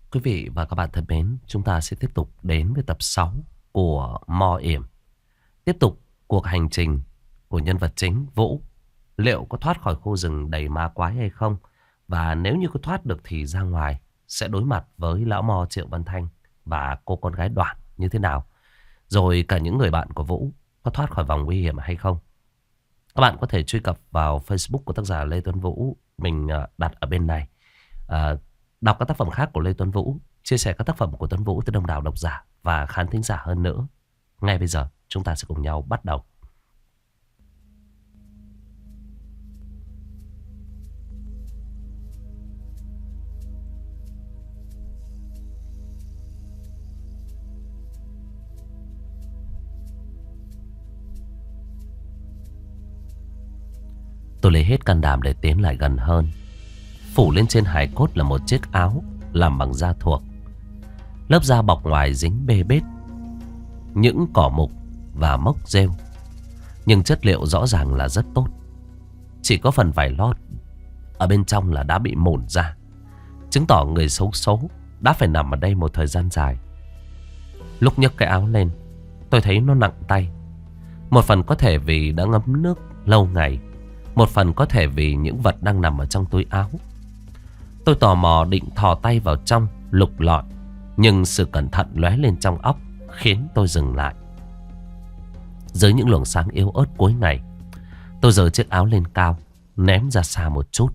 Quý vị và các bạn thân mến, chúng ta sẽ tiếp tục đến với tập 6 của Mo Yểm. Tiếp tục cuộc hành trình của nhân vật chính Vũ. Liệu có thoát khỏi khu rừng đầy ma quái hay không? Và nếu như có thoát được thì ra ngoài sẽ đối mặt với lão Mo Triệu Văn Thanh và cô con gái Đoạn như thế nào? Rồi cả những người bạn của Vũ có thoát khỏi vòng nguy hiểm hay không? Các bạn có thể truy cập vào Facebook của tác giả Lê Tuấn Vũ. Mình đặt ở bên này. À, Đọc các tác phẩm khác của Lê Tuấn Vũ, chia sẻ các tác phẩm của Tuấn Vũ tới đông đảo độc giả và khán thính giả hơn nữa. Ngay bây giờ chúng ta sẽ cùng nhau bắt đầu. Tôi lấy hết can đảm để tiến lại gần hơn. Phủ lên trên hài cốt là một chiếc áo làm bằng da thuộc. Lớp da bọc ngoài dính bê bết những cỏ mục và mốc rêu, nhưng chất liệu rõ ràng là rất tốt. Chỉ có phần vải lót ở bên trong là đã bị mủn ra, chứng tỏ người xấu số đã phải nằm ở đây một thời gian dài. Lúc nhấc cái áo lên, tôi thấy nó nặng tay. Một phần có thể vì đã ngấm nước lâu ngày, một phần có thể vì những vật đang nằm ở trong túi áo. Tôi tò mò định thò tay vào trong lục lọi, nhưng sự cẩn thận lóe lên trong óc khiến tôi dừng lại. Dưới những luồng sáng yếu ớt cuối ngày, tôi giơ chiếc áo lên cao, ném ra xa một chút.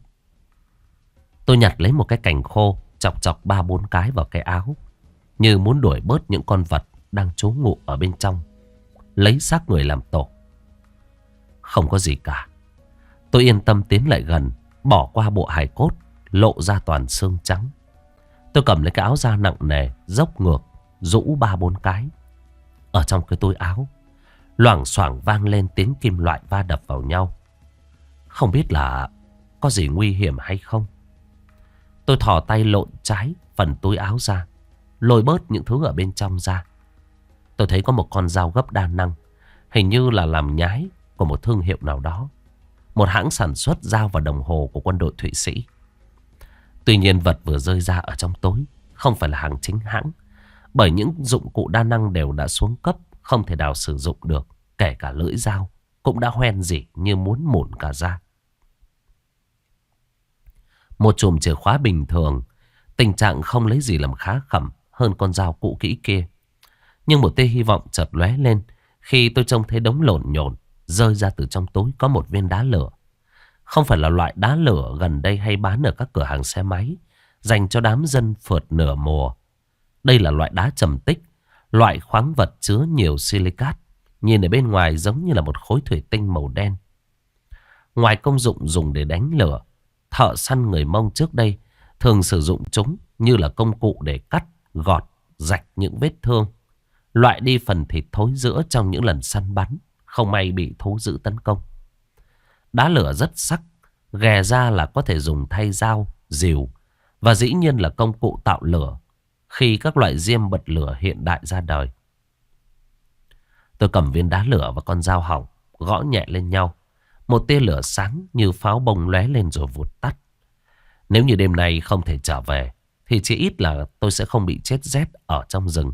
Tôi nhặt lấy một cái cành khô, chọc chọc 3-4 cái vào cái áo, như muốn đuổi bớt những con vật đang trú ngụ ở bên trong, lấy xác người làm tổ. Không có gì cả. Tôi yên tâm tiến lại gần, bỏ qua bộ hài cốt, lộ ra toàn xương trắng. Tôi cầm lấy cái áo da nặng nề, dốc ngược, rũ 3-4 cái. Ở trong cái túi áo, loảng xoảng vang lên tiếng kim loại va đập vào nhau. Không biết là có gì nguy hiểm hay không. Tôi thò tay lộn trái phần túi áo ra, lôi bớt những thứ ở bên trong ra. Tôi thấy có một con dao gấp đa năng, hình như là làm nhái của một thương hiệu nào đó, một hãng sản xuất dao và đồng hồ của quân đội Thụy Sĩ. Tuy nhiên vật vừa rơi ra ở trong túi không phải là hàng chính hãng, bởi những dụng cụ đa năng đều đã xuống cấp, không thể nào sử dụng được. Kể cả lưỡi dao cũng đã hoen rỉ như muốn mủn cả ra. Một chùm chìa khóa bình thường, tình trạng không lấy gì làm khá khẩm hơn con dao cũ kỹ kia. Nhưng một tia hy vọng chợt lóe lên khi tôi trông thấy đống lộn nhộn rơi ra từ trong túi có một viên đá lửa. Không phải là loại đá lửa gần đây hay bán ở các cửa hàng xe máy dành cho đám dân phượt nửa mùa. Đây là loại đá trầm tích, loại khoáng vật chứa nhiều silicat, nhìn ở bên ngoài giống như là một khối thủy tinh màu đen. Ngoài công dụng dùng để đánh lửa, thợ săn người Mông trước đây thường sử dụng chúng như là công cụ để cắt, gọt, rạch những vết thương, loại đi phần thịt thối rữa trong những lần săn bắn không may bị thú dữ tấn công. Đá lửa rất sắc, ghè ra là có thể dùng thay dao, rìu, và dĩ nhiên là công cụ tạo lửa khi các loại diêm bật lửa hiện đại ra đời. Tôi cầm viên đá lửa và con dao hỏng, gõ nhẹ lên nhau. Một tia lửa sáng như pháo bông lóe lên rồi vụt tắt. Nếu như đêm nay không thể trở về thì chỉ ít là tôi sẽ không bị chết rét ở trong rừng.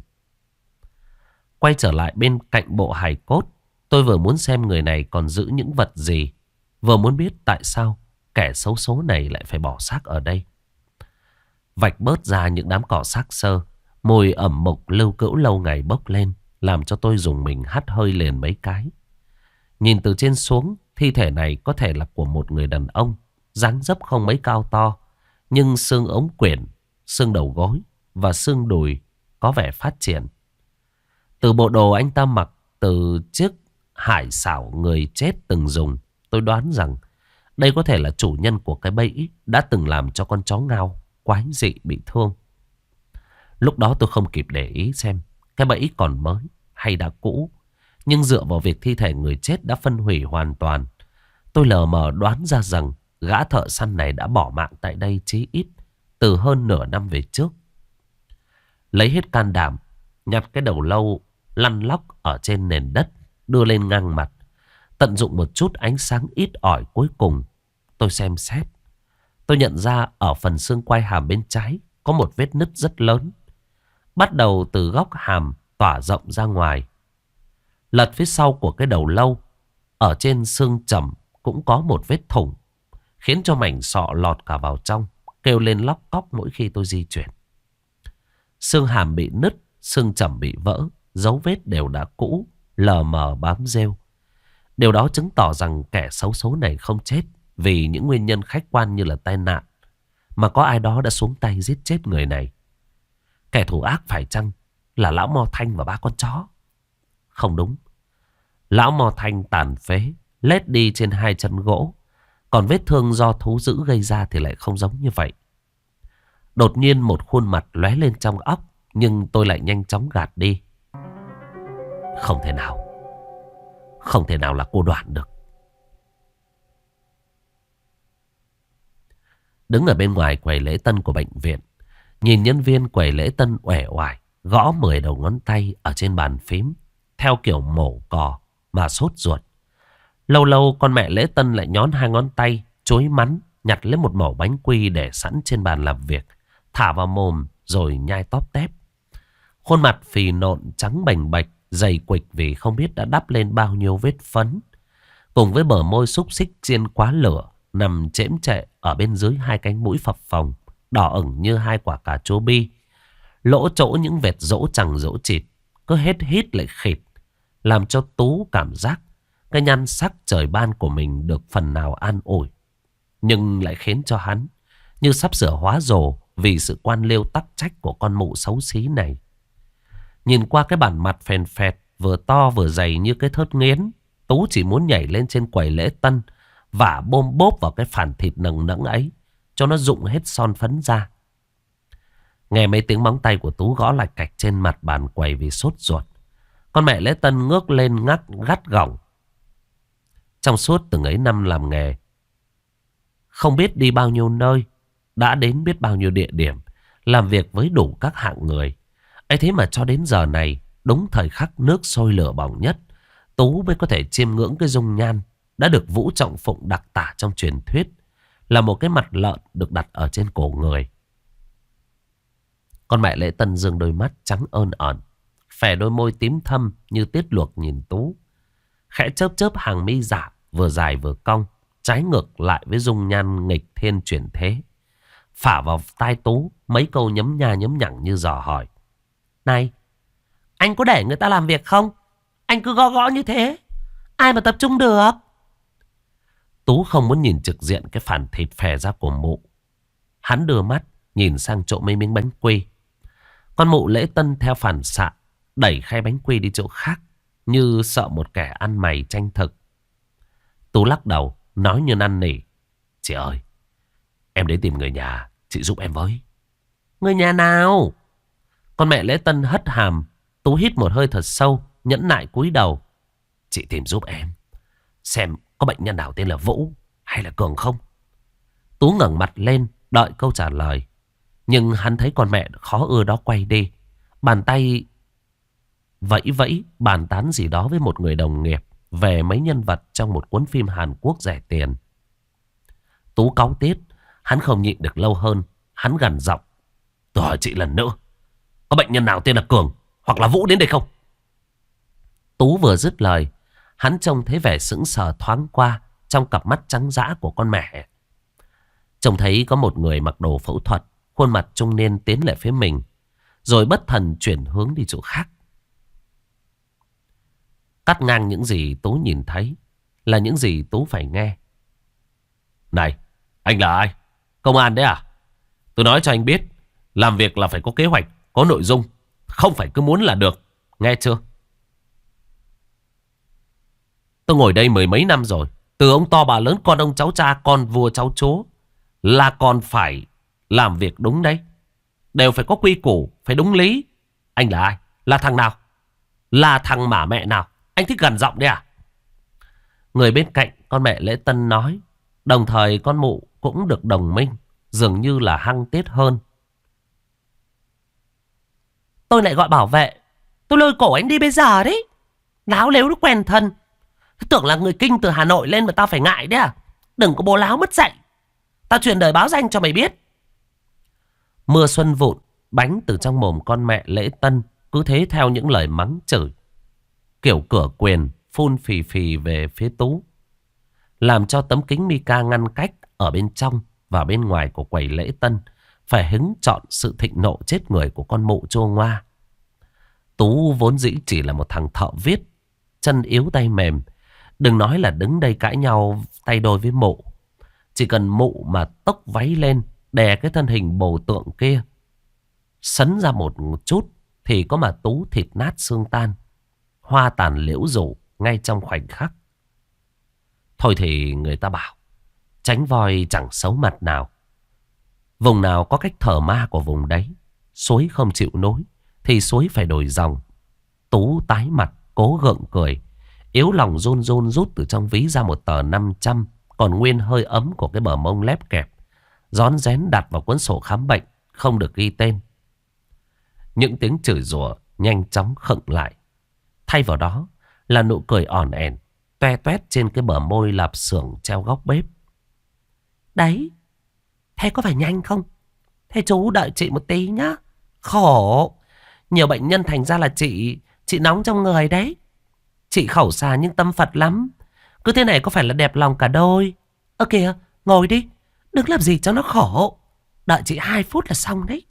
Quay trở lại bên cạnh bộ hài cốt, tôi vừa muốn xem người này còn giữ những vật gì, vừa muốn biết tại sao kẻ xấu số này lại phải bỏ xác ở đây. Vạch bớt ra những đám cỏ xác xơ, mùi ẩm mục lưu cữu lâu ngày bốc lên, làm cho tôi dùng mình hắt hơi liền mấy cái. Nhìn từ trên xuống, thi thể này có thể là của một người đàn ông, dáng dấp không mấy cao to, nhưng xương ống quyển, xương đầu gối và xương đùi có vẻ phát triển. Từ bộ đồ anh ta mặc, từ chiếc hải xảo người chết từng dùng, tôi đoán rằng đây có thể là chủ nhân của cái bẫy đã từng làm cho con chó ngao quái dị bị thương. Lúc đó tôi không kịp để ý xem cái bẫy còn mới hay đã cũ, nhưng dựa vào việc thi thể người chết đã phân hủy hoàn toàn, tôi lờ mờ đoán ra rằng gã thợ săn này đã bỏ mạng tại đây chí ít từ hơn nửa năm về trước. Lấy hết can đảm, nhặt cái đầu lâu lăn lóc ở trên nền đất, đưa lên ngang mặt, tận dụng một chút ánh sáng ít ỏi cuối cùng. Tôi xem xét, tôi nhận ra ở phần xương quai hàm bên trái có một vết nứt rất lớn, bắt đầu từ góc hàm tỏa rộng ra ngoài. Lật phía sau của cái đầu lâu, ở trên xương chầm cũng có một vết thủng, khiến cho mảnh sọ lọt cả vào trong, kêu lên lóc cóc mỗi khi tôi di chuyển. Xương hàm bị nứt, xương chầm bị vỡ, dấu vết đều đã cũ, lờ mờ bám rêu. Điều đó chứng tỏ rằng kẻ xấu số này không chết vì những nguyên nhân khách quan như là tai nạn, mà có ai đó đã xuống tay giết chết người này. Kẻ thù ác phải chăng là lão Mo Thanh và ba con chó? Không đúng. Lão Mo Thanh tàn phế, lết đi trên hai chân gỗ, còn vết thương do thú dữ gây ra thì lại không giống như vậy. Đột nhiên một khuôn mặt lóe lên trong óc, nhưng tôi lại nhanh chóng gạt đi. Không thể nào. Không thể nào là cô Đoạn được. Đứng ở bên ngoài quầy lễ tân của bệnh viện, nhìn nhân viên quầy lễ tân uể oải gõ 10 đầu ngón tay ở trên bàn phím theo kiểu mổ cò mà sốt ruột. Lâu lâu con mẹ lễ tân lại nhón hai ngón tay chối mắn nhặt lấy một mẩu bánh quy để sẵn trên bàn làm việc, thả vào mồm rồi nhai tóp tép. Khuôn mặt phì nộn trắng bềnh bạch, dày quịch vì không biết đã đắp lên bao nhiêu vết phấn, cùng với bờ môi xúc xích chiên quá lửa nằm chễm chệ ở bên dưới hai cánh mũi phập phồng, đỏ ửng như hai quả cà chua bi. Lỗ chỗ những vệt rỗ chằng rỗ chịt, cứ hết hít lại khịt, làm cho Tú cảm giác cái nhan sắc trời ban của mình được phần nào an ủi, nhưng lại khiến cho hắn như sắp sửa hóa rồ vì sự quan liêu tắc trách của con mụ xấu xí này. Nhìn qua cái bản mặt phèn phẹt, vừa to vừa dày như cái thớt nghiến, Tú chỉ muốn nhảy lên trên quầy lễ tân và bôm bốp vào cái phản thịt nầng nẫng ấy cho nó rụng hết son phấn ra. Nghe mấy tiếng móng tay của Tú gõ lạch cạch trên mặt bàn quầy vì sốt ruột, con mẹ lễ tân ngước lên gắt gỏng. Trong suốt từng ấy năm làm nghề, không biết đi bao nhiêu nơi, đã đến biết bao nhiêu địa điểm, làm việc với đủ các hạng người. Ấy thế mà cho đến giờ này, đúng thời khắc nước sôi lửa bỏng nhất, Tú mới có thể chiêm ngưỡng cái dung nhan đã được Vũ Trọng Phụng đặc tả trong truyền thuyết là một cái mặt lợn được đặt ở trên cổ người. Con mẹ lễ tân dương đôi mắt trắng ơn ẩn, phè đôi môi tím thâm như tiết luộc nhìn Tú, khẽ chớp chớp hàng mi giả vừa dài vừa cong, trái ngược lại với dung nhan nghịch thiên chuyển thế. Phả vào tai Tú mấy câu nhấm nha nhấm nhẳng như dò hỏi: Này, anh có để người ta làm việc không? Anh cứ gõ gõ như thế, ai mà tập trung được? Tú không muốn nhìn trực diện cái phản thịt phè ra của mụ. Hắn đưa mắt nhìn sang chỗ mấy miếng bánh quy. Con mụ lễ tân theo phản xạ đẩy khay bánh quy đi chỗ khác, như sợ một kẻ ăn mày tranh thực. Tú lắc đầu nói như năn nỉ: Chị ơi, em đến tìm người nhà, chị giúp em với. Người nhà nào? Con mẹ lễ tân hất hàm. Tú hít một hơi thật sâu, nhẫn nại cúi đầu. Chị tìm giúp em, xem có bệnh nhân nào tên là Vũ hay là Cường không? Tú ngẩng mặt lên đợi câu trả lời, nhưng hắn thấy con mẹ khó ưa đó quay đi, bàn tay vẫy vẫy bàn tán gì đó với một người đồng nghiệp về mấy nhân vật trong một cuốn phim Hàn Quốc rẻ tiền. Tú cáu tiết, hắn không nhịn được lâu hơn, hắn gằn giọng: Tôi hỏi chị lần nữa, có bệnh nhân nào tên là Cường hoặc là Vũ đến đây không? Tú vừa dứt lời, hắn trông thấy vẻ sững sờ thoáng qua trong cặp mắt trắng dã của con mẹ. Trông thấy có một người mặc đồ phẫu thuật, khuôn mặt trung niên tiến lại phía mình, rồi bất thần chuyển hướng đi chỗ khác. Cắt ngang những gì Tú nhìn thấy là những gì Tú phải nghe. Này, anh là ai? Công an đấy à? Tôi nói cho anh biết, làm việc là phải có kế hoạch, có nội dung, không phải cứ muốn là được, nghe chưa? Tôi ngồi đây mười mấy năm rồi, từ ông to bà lớn, con ông cháu cha, con vua cháu chúa, là còn phải làm việc đúng đấy. Đều phải có quy củ, phải đúng lý. Anh là ai? Là thằng nào? Là thằng mả mẹ nào? Anh thích gằn giọng đấy à? Người bên cạnh con mẹ lễ tân nói, đồng thời con mụ cũng được đồng minh, dường như là hăng tiết hơn. Tôi lại gọi bảo vệ, tôi lôi cổ anh đi bây giờ đấy. Láo lếu nó quen thân. Tưởng là người kinh từ Hà Nội lên mà tao phải ngại đấy à? Đừng có bố láo mất dạy. Tao truyền đời báo danh cho mày biết. Mưa xuân vụn bánh từ trong mồm con mẹ Lễ Tân, cứ thế theo những lời mắng chửi kiểu cửa quyền phun phì phì về phía Tú, làm cho tấm kính mica ngăn cách ở bên trong và bên ngoài của quầy Lễ Tân phải hứng chọn sự thịnh nộ chết người của con mụ chua ngoa. Tú vốn dĩ chỉ là một thằng thợ viết, chân yếu tay mềm. Đừng nói là đứng đây cãi nhau tay đôi với mụ. Chỉ cần mụ mà tốc váy lên, đè cái thân hình bầu tượng kia sấn ra một chút thì có mà Tú thịt nát xương tan, hoa tàn liễu rủ ngay trong khoảnh khắc. Thôi thì người ta bảo tránh voi chẳng xấu mặt nào. Vùng nào có cách thờ ma của vùng đấy. Suối không chịu nối thì suối phải đổi dòng. Tú tái mặt cố gượng cười, yếu lòng run run rút từ trong ví ra một tờ 500 còn nguyên hơi ấm của cái bờ mông lép kẹp, rón rén đặt vào cuốn sổ khám bệnh không được ghi tên. Những tiếng chửi rủa nhanh chóng khựng lại, thay vào đó là nụ cười ỏn ẻn toe toét trên cái bờ môi lạp xưởng treo góc bếp. Đấy, thế có phải nhanh không? Thế chú đợi chị một tí nhá. Khổ, nhiều bệnh nhân thành ra là chị nóng trong người đấy. Chị khẩu xà nhưng tâm Phật lắm. Cứ thế này có phải là đẹp lòng cả đôi. Ơ kìa, ngồi đi, đừng làm gì cho nó khổ. Đợi chị 2 phút là xong đấy.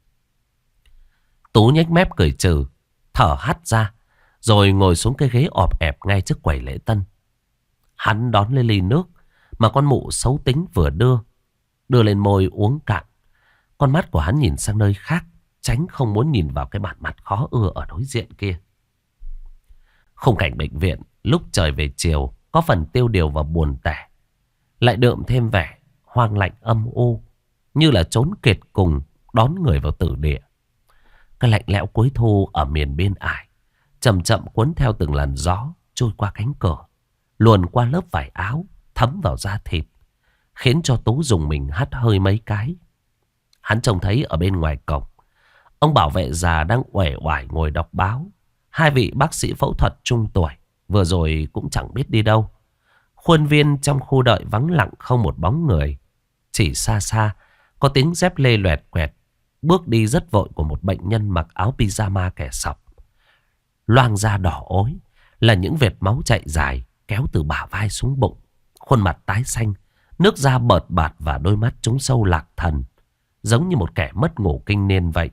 Tú nhếch mép cười trừ, thở hắt ra, rồi ngồi xuống cái ghế ọp ẹp ngay trước quầy Lễ Tân. Hắn đón lên ly nước mà con mụ xấu tính vừa đưa lên môi uống cạn. Con mắt của hắn nhìn sang nơi khác, tránh không muốn nhìn vào cái bản mặt khó ưa ở đối diện kia. Khung cảnh bệnh viện lúc trời về chiều có phần tiêu điều và buồn tẻ, lại đượm thêm vẻ hoang lạnh âm u, như là trốn kiệt cùng đón người vào tử địa. Cái lạnh lẽo cuối thu ở miền biên ải chậm chậm cuốn theo từng làn gió trôi qua cánh cửa, luồn qua lớp vải áo thấm vào da thịt, khiến cho Tú dùng mình hắt hơi mấy cái. Hắn trông thấy ở bên ngoài cổng, ông bảo vệ già đang uể oải ngồi đọc báo. 2 vị bác sĩ phẫu thuật trung tuổi vừa rồi cũng chẳng biết đi đâu. Khuôn viên trong khu đợi vắng lặng không một bóng người. Chỉ xa xa có tiếng dép lê loẹt quẹt, bước đi rất vội của một bệnh nhân mặc áo pyjama kẻ sọc. Loang da đỏ ối là những vệt máu chạy dài kéo từ bả vai xuống bụng. Khuôn mặt tái xanh, nước da bợt bạt và đôi mắt trúng sâu lạc thần, giống như một kẻ mất ngủ kinh niên vậy.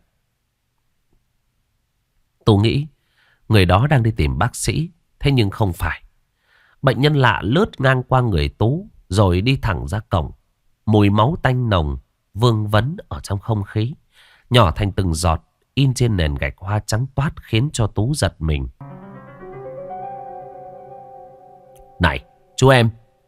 Tú nghĩ người đó đang đi tìm bác sĩ, thế nhưng không phải. Bệnh nhân lạ lướt ngang qua người Tú rồi đi thẳng ra cổng. Mùi máu tanh nồng vương vấn ở trong không khí, nhỏ thành từng giọt in trên nền gạch hoa trắng toát, khiến cho Tú giật mình. Này, chú em.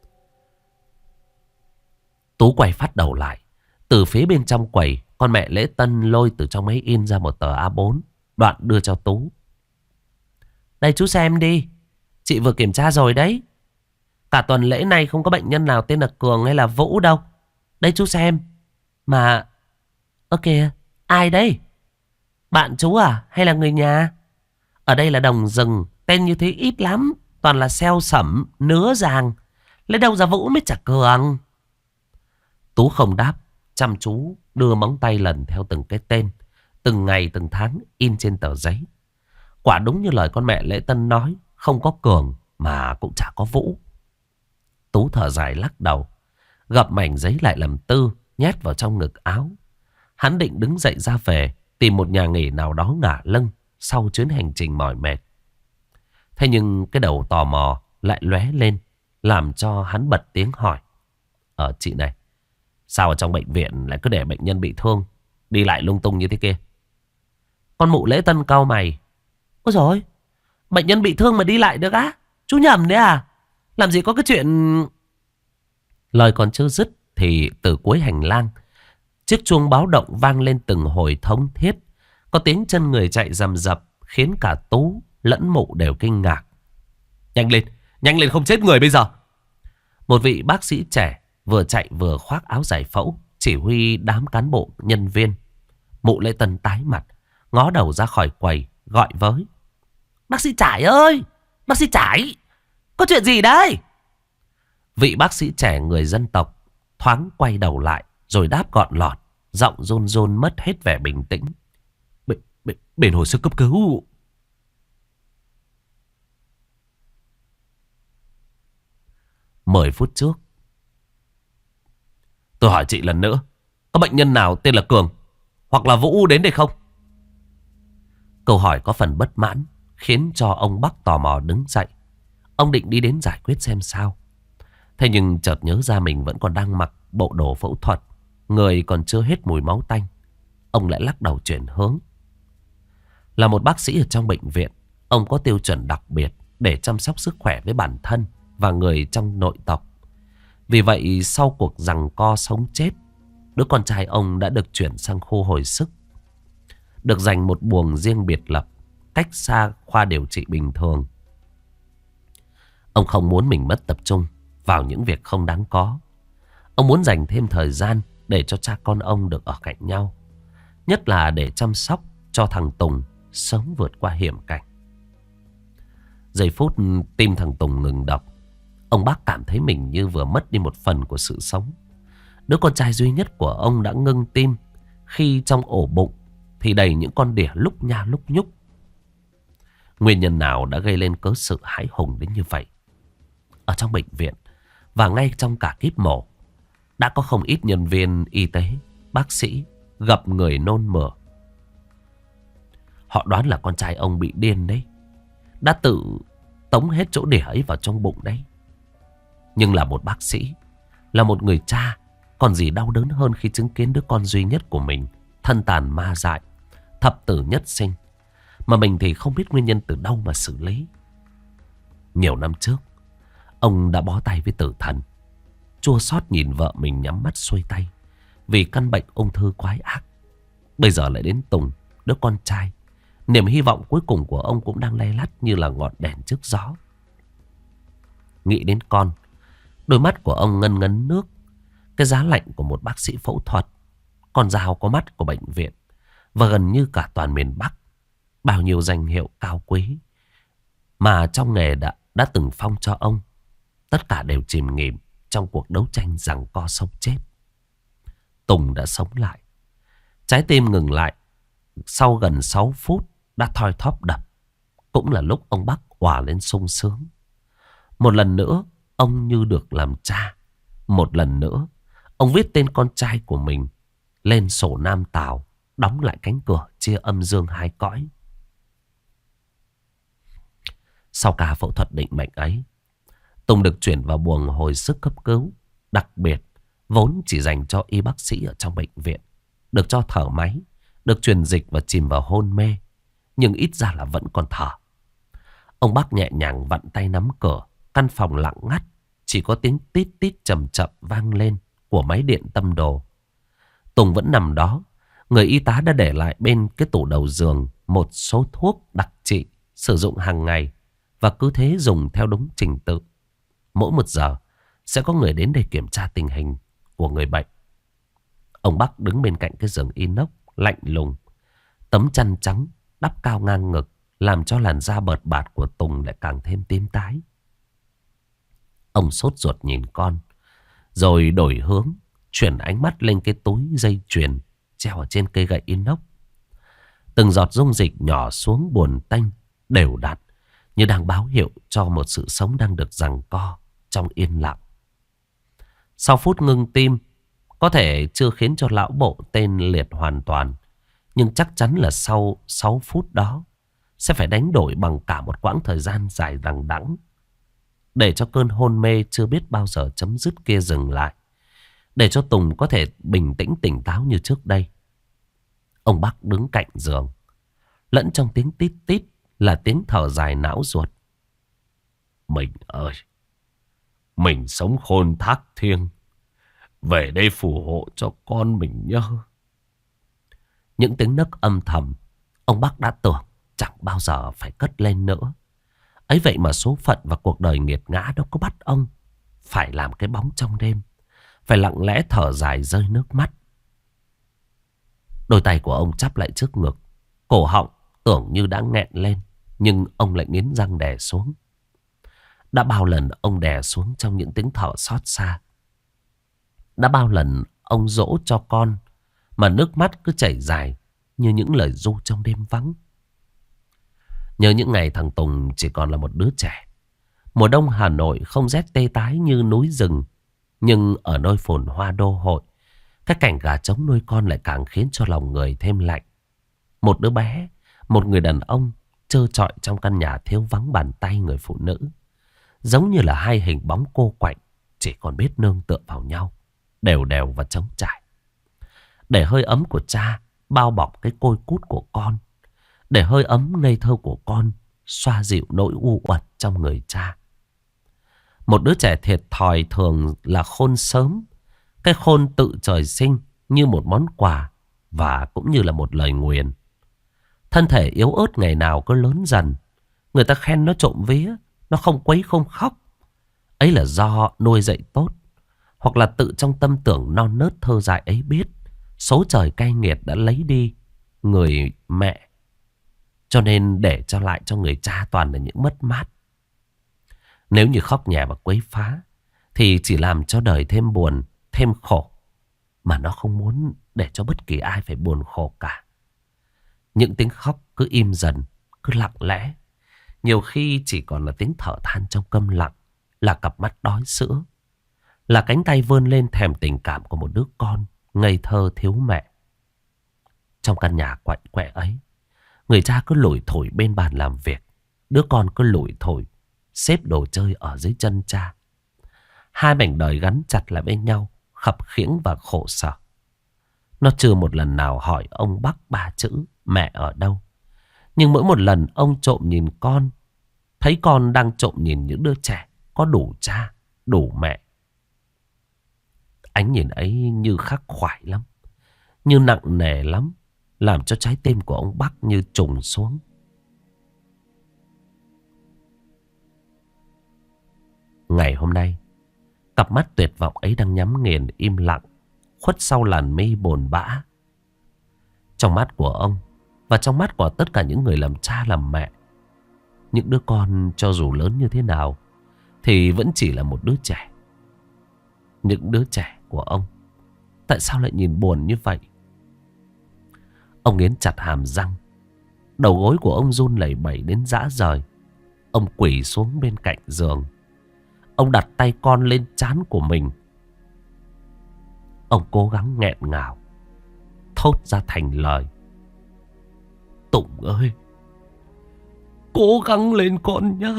Tú quay phát đầu lại. Từ phía bên trong quầy, con mẹ Lễ Tân lôi từ trong máy in ra một tờ A4, đoạn đưa cho Tú. Đây chú xem đi, chị vừa kiểm tra rồi đấy. Cả tuần lễ này không có bệnh nhân nào tên là Cường hay là Vũ đâu. Đây chú xem. Mà, ơ kìa, ai đấy? Bạn chú à hay là người nhà? Ở đây là đồng rừng, tên như thế ít lắm, toàn là xeo sẩm, nứa ràng. Lấy đâu ra Vũ mới chả Cường. Tú không đáp, chăm chú đưa móng tay lần theo từng cái tên, từng ngày từng tháng in trên tờ giấy. Quả đúng như lời con mẹ Lễ Tân nói, không có Cường mà cũng chả có Vũ. Tú thở dài lắc đầu, gập mảnh giấy lại làm tư, nhét vào trong ngực áo. Hắn định đứng dậy ra về, tìm một nhà nghỉ nào đó ngả lưng sau chuyến hành trình mỏi mệt. Thế nhưng cái đầu tò mò lại lóe lên, làm cho hắn bật tiếng hỏi. Chị này, sao ở trong bệnh viện lại cứ để bệnh nhân bị thương đi lại lung tung như thế kia? Con mụ Lễ Tân cau mày. Ôi dồi ôi, bệnh nhân bị thương mà đi lại được á? Chú nhầm đấy à? Làm gì có cái chuyện... Lời còn chưa dứt thì từ cuối hành lang, chiếc chuông báo động vang lên từng hồi thống thiết. Có tiếng chân người chạy rầm rập, khiến cả Tú lẫn mụ đều kinh ngạc. Nhanh lên không chết người bây giờ. Một vị bác sĩ trẻ vừa chạy vừa khoác áo giải phẫu chỉ huy đám cán bộ nhân viên. Mụ Lễ Tân tái mặt, ngó đầu ra khỏi quầy gọi với. Bác sĩ Trải ơi, bác sĩ Trải, có chuyện gì đấy? Vị bác sĩ trẻ người dân tộc thoáng quay đầu lại rồi đáp gọn lọt, Giọng run run mất hết vẻ bình tĩnh. Bên hồi sức cấp cứu. 10 phút trước. Tôi hỏi chị lần nữa, có bệnh nhân nào tên là Cường hoặc là Vũ đến đây không? Câu hỏi có phần bất mãn, khiến cho ông Bắc tò mò đứng dậy. Ông định đi đến giải quyết xem sao. Thế nhưng chợt nhớ ra mình vẫn còn đang mặc bộ đồ phẫu thuật, người còn chưa hết mùi máu tanh. Ông lại lắc đầu chuyển hướng. Là một bác sĩ ở trong bệnh viện, ông có tiêu chuẩn đặc biệt để chăm sóc sức khỏe với bản thân và người trong nội tộc. Vì vậy sau cuộc giằng co sống chết, đứa con trai ông đã được chuyển sang khu hồi sức, được dành một buồng riêng biệt lập, cách xa khoa điều trị bình thường. Ông không muốn mình mất tập trung vào những việc không đáng có. Ông muốn dành thêm thời gian để cho cha con ông được ở cạnh nhau, nhất là để chăm sóc cho thằng Tùng sớm vượt qua hiểm cảnh. Giây phút tim thằng Tùng ngừng đập, ông Bác cảm thấy mình như vừa mất đi một phần của sự sống. Đứa con trai duy nhất của ông đã ngưng tim khi trong ổ bụng thì đầy những con đỉa lúc nha lúc nhúc. Nguyên nhân nào đã gây lên cớ sự hãi hùng đến như vậy? Ở trong bệnh viện và ngay trong cả kíp mổ, đã có không ít nhân viên y tế, bác sĩ gặp người nôn mửa. Họ đoán là con trai ông bị điên đấy, đã tự tống hết chỗ đỉa ấy vào trong bụng đấy. Nhưng là một bác sĩ, là một người cha, còn gì đau đớn hơn khi chứng kiến đứa con duy nhất của mình thân tàn ma dại, thập tử nhất sinh, mà mình thì không biết nguyên nhân từ đâu mà xử lý. Nhiều năm trước, ông đã bó tay với tử thần, chua xót nhìn vợ mình nhắm mắt xuôi tay vì căn bệnh ung thư quái ác. Bây giờ lại đến Tùng, đứa con trai, niềm hy vọng cuối cùng của ông cũng đang lay lắt như là ngọn đèn trước gió. Nghĩ đến con, đôi mắt của ông ngân ngấn nước. Cái giá lạnh của một bác sĩ phẫu thuật, con dao có mắt của bệnh viện, và gần như cả toàn miền Bắc, bao nhiêu danh hiệu cao quý mà trong nghề đã từng phong cho ông, tất cả đều chìm nghỉm trong cuộc đấu tranh giằng co sống chết. Tùng đã sống lại. Trái tim ngừng lại sau gần 6 phút đã thoi thóp đập. Cũng là lúc ông Bắc òa lên sung sướng. Một lần nữa ông như được làm cha. Một lần nữa ông viết tên con trai của mình lên sổ Nam Tào, đóng lại cánh cửa chia âm dương hai cõi. Sau ca phẫu thuật định mệnh ấy, Tùng được chuyển vào buồng hồi sức cấp cứu đặc biệt, vốn chỉ dành cho y bác sĩ ở trong bệnh viện. Được cho thở máy, được truyền dịch và chìm vào hôn mê, nhưng ít ra là vẫn còn thở. Ông Bắc nhẹ nhàng vặn tay nắm cửa. Căn phòng lặng ngắt, chỉ có tiếng tít tít chậm chậm vang lên của máy điện tâm đồ. Tùng vẫn nằm đó. Người y tá đã để lại bên cái tủ đầu giường một số thuốc đặc trị sử dụng hàng ngày, và cứ thế dùng theo đúng trình tự. Mỗi 1 giờ sẽ có người đến để kiểm tra tình hình của người bệnh. Ông Bắc đứng bên cạnh cái giường inox lạnh lùng. Tấm chăn trắng đắp cao ngang ngực làm cho làn da bợt bạt của Tùng lại càng thêm tím tái. Ông sốt ruột nhìn con, rồi đổi hướng, chuyển ánh mắt lên cái túi dây chuyền treo ở trên cây gậy inox. Từng giọt dung dịch nhỏ xuống buồn tanh, đều đặn, như đang báo hiệu cho một sự sống đang được giằng co trong yên lặng. Sau phút ngưng tim, có thể chưa khiến cho lão bộ tê liệt hoàn toàn, nhưng chắc chắn là sau 6 phút đó sẽ phải đánh đổi bằng cả một quãng thời gian dài đằng đẵng, để cho cơn hôn mê chưa biết bao giờ chấm dứt kia dừng lại, để cho Tùng có thể bình tĩnh tỉnh táo như trước đây. Ông Bắc đứng cạnh giường, lẫn trong tiếng tít tít là tiếng thở dài não ruột. Mình ơi, mình sống khôn thác thiêng, về đây phù hộ cho con mình nhớ. Những tiếng nấc âm thầm, ông Bắc đã tưởng chẳng bao giờ phải cất lên nữa. Ấy vậy mà số phận và cuộc đời nghiệt ngã đâu có bắt ông phải làm cái bóng trong đêm, phải lặng lẽ thở dài rơi nước mắt. Đôi tay của ông chắp lại trước ngực, cổ họng tưởng như đã nghẹn lên, nhưng ông lại nghiến răng đè xuống. Đã bao lần ông đè xuống trong những tiếng thở xót xa. Đã bao lần ông dỗ cho con mà nước mắt cứ chảy dài như những lời ru trong đêm vắng. Nhớ những ngày thằng Tùng chỉ còn là một đứa trẻ. Mùa đông Hà Nội không rét tê tái như núi rừng, nhưng ở nơi phồn hoa đô hội, cái cảnh gà trống nuôi con lại càng khiến cho lòng người thêm lạnh. Một đứa bé, một người đàn ông trơ trọi trong căn nhà thiếu vắng bàn tay người phụ nữ, giống như là hai hình bóng cô quạnh, chỉ còn biết nương tựa vào nhau, đều đều và trống trải. Để hơi ấm của cha bao bọc cái côi cút của con, để hơi ấm ngây thơ của con xoa dịu nỗi u uất trong người cha. Một đứa trẻ thiệt thòi thường là khôn sớm. Cái khôn tự trời sinh như một món quà và cũng như là một lời nguyền. Thân thể yếu ớt ngày nào cứ lớn dần. Người ta khen nó trộm vía, nó không quấy không khóc. Ấy là do nuôi dạy tốt, hoặc là tự trong tâm tưởng non nớt thơ dại ấy biết số trời cay nghiệt đã lấy đi người mẹ, cho nên để cho lại cho người cha toàn là những mất mát. Nếu như khóc nhè và quấy phá thì chỉ làm cho đời thêm buồn, thêm khổ, mà nó không muốn để cho bất kỳ ai phải buồn khổ cả. Những tiếng khóc cứ im dần, cứ lặng lẽ, nhiều khi chỉ còn là tiếng thở than trong câm lặng, là cặp mắt đói sữa, là cánh tay vươn lên thèm tình cảm của một đứa con ngây thơ thiếu mẹ. Trong căn nhà quạnh quẹ ấy, người cha cứ lủi thổi bên bàn làm việc, đứa con cứ lủi thổi xếp đồ chơi ở dưới chân cha. Hai mảnh đời gắn chặt lại bên nhau, khập khiễng và khổ sở. Nó chưa một lần nào hỏi ông Bắc ba chữ mẹ ở đâu. Nhưng mỗi một lần ông trộm nhìn con, thấy con đang trộm nhìn những đứa trẻ có đủ cha, đủ mẹ, ánh nhìn ấy như khắc khoải lắm, như nặng nề lắm, làm cho trái tim của ông Bắc như trùng xuống. Ngày hôm nay, cặp mắt tuyệt vọng ấy đang nhắm nghiền im lặng, khuất sau làn mây bồn bã. Trong mắt của ông và trong mắt của tất cả những người làm cha làm mẹ, những đứa con cho dù lớn như thế nào thì vẫn chỉ là một đứa trẻ. Những đứa trẻ của ông tại sao lại nhìn buồn như vậy? Ông nghiến chặt hàm răng, đầu gối của ông run lẩy bẩy đến rã rời. Ông quỳ xuống bên cạnh giường, ông đặt tay con lên trán của mình. Ông cố gắng nghẹn ngào thốt ra thành lời: Tùng ơi, cố gắng lên con nhá.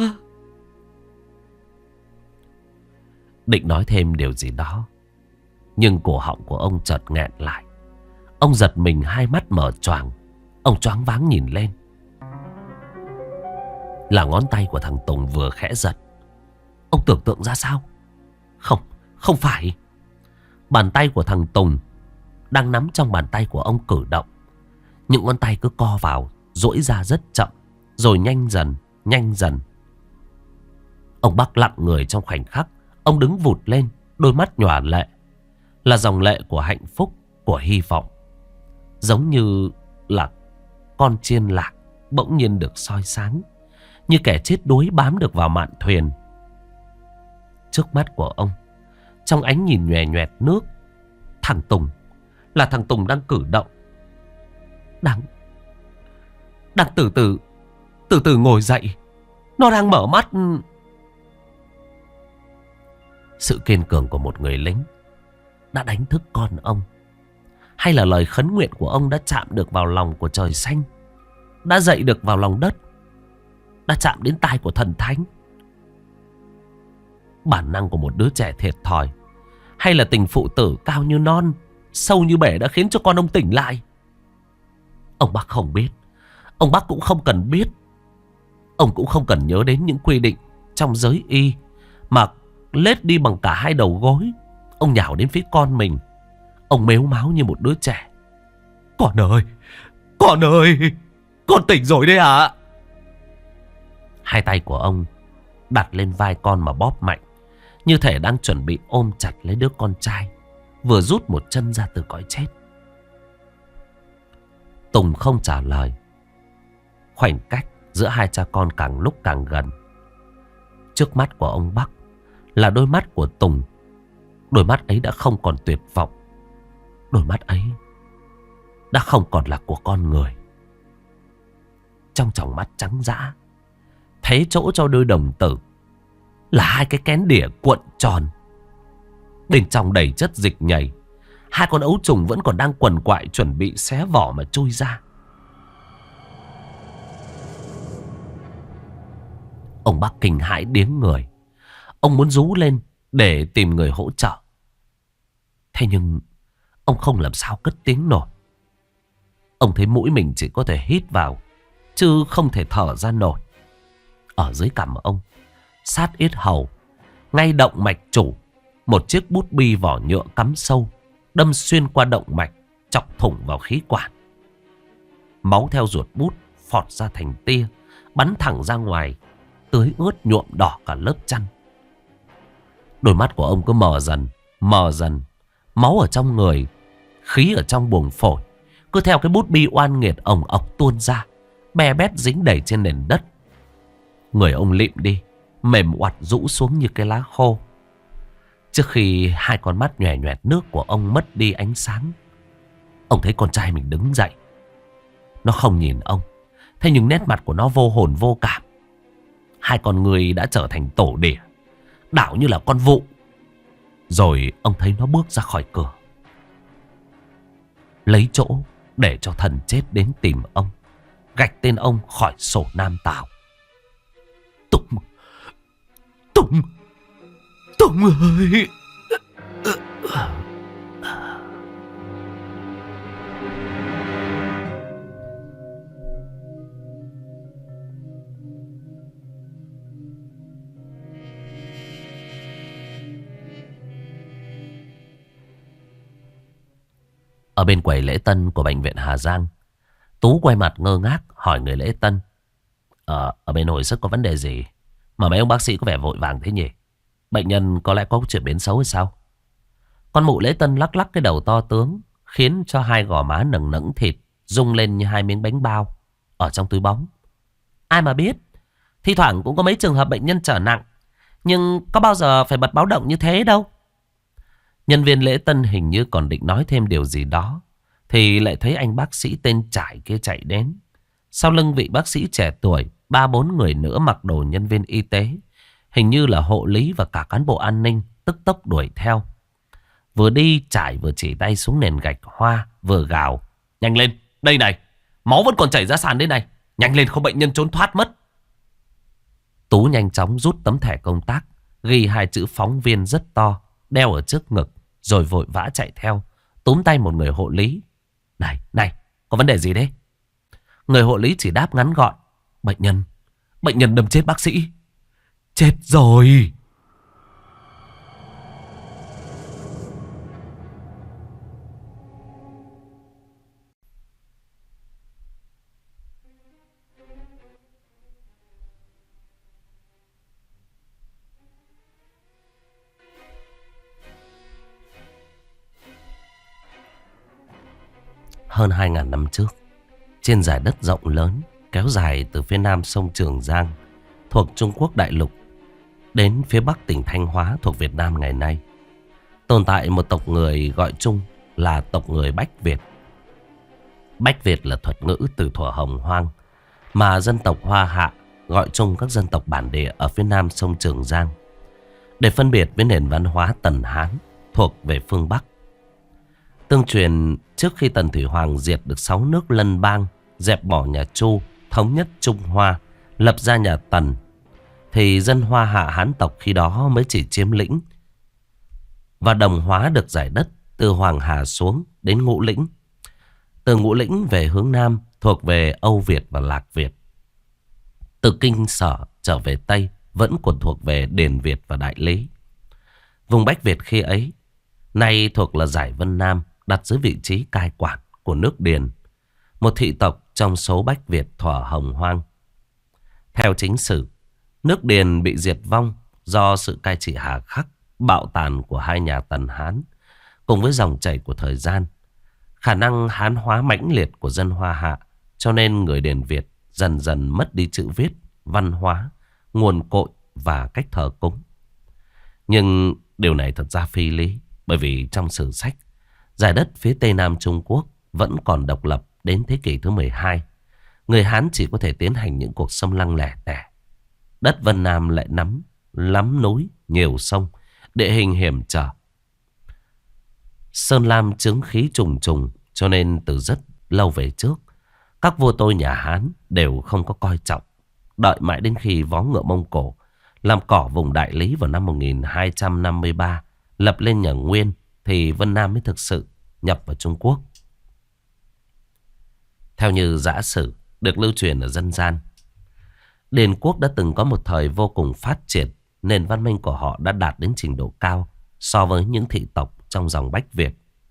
Định nói thêm điều gì đó, nhưng cổ họng của ông chợt nghẹn lại. Ông giật mình, hai mắt mở choàng. Ông choáng váng nhìn lên. Là ngón tay của thằng Tùng vừa khẽ giật. Ông tưởng tượng ra sao? Không, không phải. Bàn tay của thằng Tùng đang nắm trong bàn tay của ông cử động. Những ngón tay cứ co vào, duỗi ra rất chậm, rồi nhanh dần, nhanh dần. Ông Bắc lặng người trong khoảnh khắc. Ông đứng vụt lên, đôi mắt nhòa lệ. Là dòng lệ của hạnh phúc, của hy vọng. Giống như là con chiên lạc bỗng nhiên được soi sáng, như kẻ chết đuối bám được vào mạn thuyền. Trước mắt của ông, trong ánh nhìn nhòe nhoẹt nước, thằng Tùng, là thằng Tùng đang cử động, đang từ từ ngồi dậy. Nó đang mở mắt. Sự kiên cường của một người lính đã đánh thức con ông, hay là lời khấn nguyện của ông đã chạm được vào lòng của trời xanh, đã dậy được vào lòng đất, đã chạm đến tai của thần thánh? Bản năng của một đứa trẻ thiệt thòi, hay là tình phụ tử cao như non, sâu như bể đã khiến cho con ông tỉnh lại? Ông Bắc không biết. Ông Bắc cũng không cần biết. Ông cũng không cần nhớ đến những quy định trong giới y, mà lết đi bằng cả hai đầu gối. Ông nhào đến phía con mình. Ông mếu máo như một đứa trẻ: Con ơi, con ơi, con tỉnh rồi đấy ạ. Hai tay của ông đặt lên vai con mà bóp mạnh, như thể đang chuẩn bị ôm chặt lấy đứa con trai vừa rút một chân ra từ cõi chết. Tùng không trả lời. Khoảnh cách giữa hai cha con càng lúc càng gần. Trước mắt của ông Bắc là đôi mắt của Tùng. Đôi mắt ấy đã không còn tuyệt vọng. Đôi mắt ấy đã không còn là của con người. Trong tròng mắt trắng dã, thế chỗ cho đôi đồng tử là hai cái kén đỉa cuộn tròn. Bên trong đầy chất dịch nhầy. Hai con ấu trùng vẫn còn đang quằn quại chuẩn bị xé vỏ mà trôi ra. Ông Bắc kinh hãi điếng người. Ông muốn rú lên để tìm người hỗ trợ. Thế nhưng ông không làm sao cất tiếng nổi. Ông thấy mũi mình chỉ có thể hít vào, chứ không thể thở ra nổi. Ở dưới cằm ông, sát yết hầu, ngay động mạch chủ, một chiếc bút bi vỏ nhựa cắm sâu, đâm xuyên qua động mạch, chọc thủng vào khí quản. Máu theo ruột bút phọt ra thành tia, bắn thẳng ra ngoài, tưới ướt nhuộm đỏ cả lớp chăn. Đôi mắt của ông cứ mờ dần, mờ dần. Máu ở trong người, khí ở trong buồng phổi, cứ theo cái bút bi oan nghiệt ồng ọc tuôn ra, be bét dính đầy trên nền đất. Người ông lịm đi, mềm oặt rũ xuống như cái lá khô. Trước khi hai con mắt nhòe nhòe nước của ông mất đi ánh sáng, ông thấy con trai mình đứng dậy. Nó không nhìn ông, thế nhưng nét mặt của nó vô hồn vô cảm. Hai con người đã trở thành tổ đỉa, đảo như là con vụ. Rồi ông thấy nó bước ra khỏi cửa, lấy chỗ để cho thần chết đến tìm ông, gạch tên ông khỏi sổ Nam Tào. Tùng, Tùng, Tùng ơi! Ở bên quầy lễ tân của bệnh viện Hà Giang, Tú quay mặt ngơ ngác hỏi người lễ tân: Ở bên hồi sức có vấn đề gì mà mấy ông bác sĩ có vẻ vội vàng thế nhỉ? Bệnh nhân có lẽ có chuyển biến xấu hay sao? Con mụ lễ tân lắc lắc cái đầu to tướng, khiến cho hai gò má nầng nẫng thịt rung lên như hai miếng bánh bao ở trong túi bóng. Ai mà biết, thi thoảng cũng có mấy trường hợp bệnh nhân trở nặng, nhưng có bao giờ phải bật báo động như thế đâu. Nhân viên lễ tân hình như còn định nói thêm điều gì đó, thì lại thấy anh bác sĩ tên Trải kia chạy đến. Sau lưng vị bác sĩ trẻ tuổi, 3-4 người nữa mặc đồ nhân viên y tế, hình như là hộ lý và cả cán bộ an ninh, tức tốc đuổi theo. Vừa đi, Trải vừa chỉ tay xuống nền gạch hoa, vừa gào: Nhanh lên, đây này, máu vẫn còn chảy ra sàn đây này, nhanh lên không bệnh nhân trốn thoát mất. Tú nhanh chóng rút tấm thẻ công tác, ghi 2 chữ phóng viên rất to, đeo ở trước ngực, rồi vội vã chạy theo, túm tay một người hộ lý. Này, có vấn đề gì đấy? Người hộ lý chỉ đáp ngắn gọn: Bệnh nhân đâm chết bác sĩ. Chết rồi. Hơn 2.000 năm trước, trên dải đất rộng lớn kéo dài từ phía nam sông Trường Giang thuộc Trung Quốc đại lục đến phía bắc tỉnh Thanh Hóa thuộc Việt Nam ngày nay, tồn tại một tộc người gọi chung là tộc người Bách Việt. Bách Việt là thuật ngữ từ thuở Hồng Hoang mà dân tộc Hoa Hạ gọi chung các dân tộc bản địa ở phía nam sông Trường Giang, để phân biệt với nền văn hóa Tần Hán thuộc về phương Bắc. Tương truyền trước khi Tần Thủy Hoàng diệt được 6 nước lân bang, dẹp bỏ nhà Chu, thống nhất Trung Hoa, lập ra nhà Tần, thì dân Hoa Hạ Hán tộc khi đó mới chỉ chiếm lĩnh và đồng hóa được dải đất từ Hoàng Hà xuống đến Ngũ Lĩnh. Từ Ngũ Lĩnh về hướng Nam thuộc về Âu Việt và Lạc Việt. Từ Kinh Sở trở về Tây vẫn còn thuộc về Điền Việt và Đại Lý. Vùng Bách Việt khi ấy nay thuộc là dải Vân Nam, đặt dưới vị trí cai quản của nước Điền, một thị tộc trong số Bách Việt thuở Hồng Hoang. Theo chính sử, nước Điền bị diệt vong do sự cai trị hà khắc, bạo tàn của hai nhà Tần Hán, cùng với dòng chảy của thời gian, khả năng hán hóa mãnh liệt của dân Hoa Hạ, cho nên người Điền Việt dần dần mất đi chữ viết, văn hóa, nguồn cội và cách thờ cúng. Nhưng điều này thật ra phi lý, bởi vì trong sử sách, giải đất phía Tây Nam Trung Quốc vẫn còn độc lập đến thế kỷ thứ 12. Người Hán chỉ có thể tiến hành những cuộc xâm lăng lẻ tẻ. Đất Vân Nam lại nắm lắm núi, nhiều sông, địa hình hiểm trở. Sơn Lam chứng khí trùng trùng, cho nên từ rất lâu về trước, các vua tôi nhà Hán đều không có coi trọng. Đợi mãi đến khi vó ngựa Mông Cổ làm cỏ vùng Đại Lý vào năm 1253, lập lên nhà Nguyên, thì Vân Nam mới thực sự nhập vào Trung Quốc. Theo như giả sử được lưu truyền ở dân gian, Điền quốc đã từng có một thời vô cùng phát triển. Nền văn minh của họ đã đạt đến trình độ cao so với những thị tộc trong dòng Bách Việt.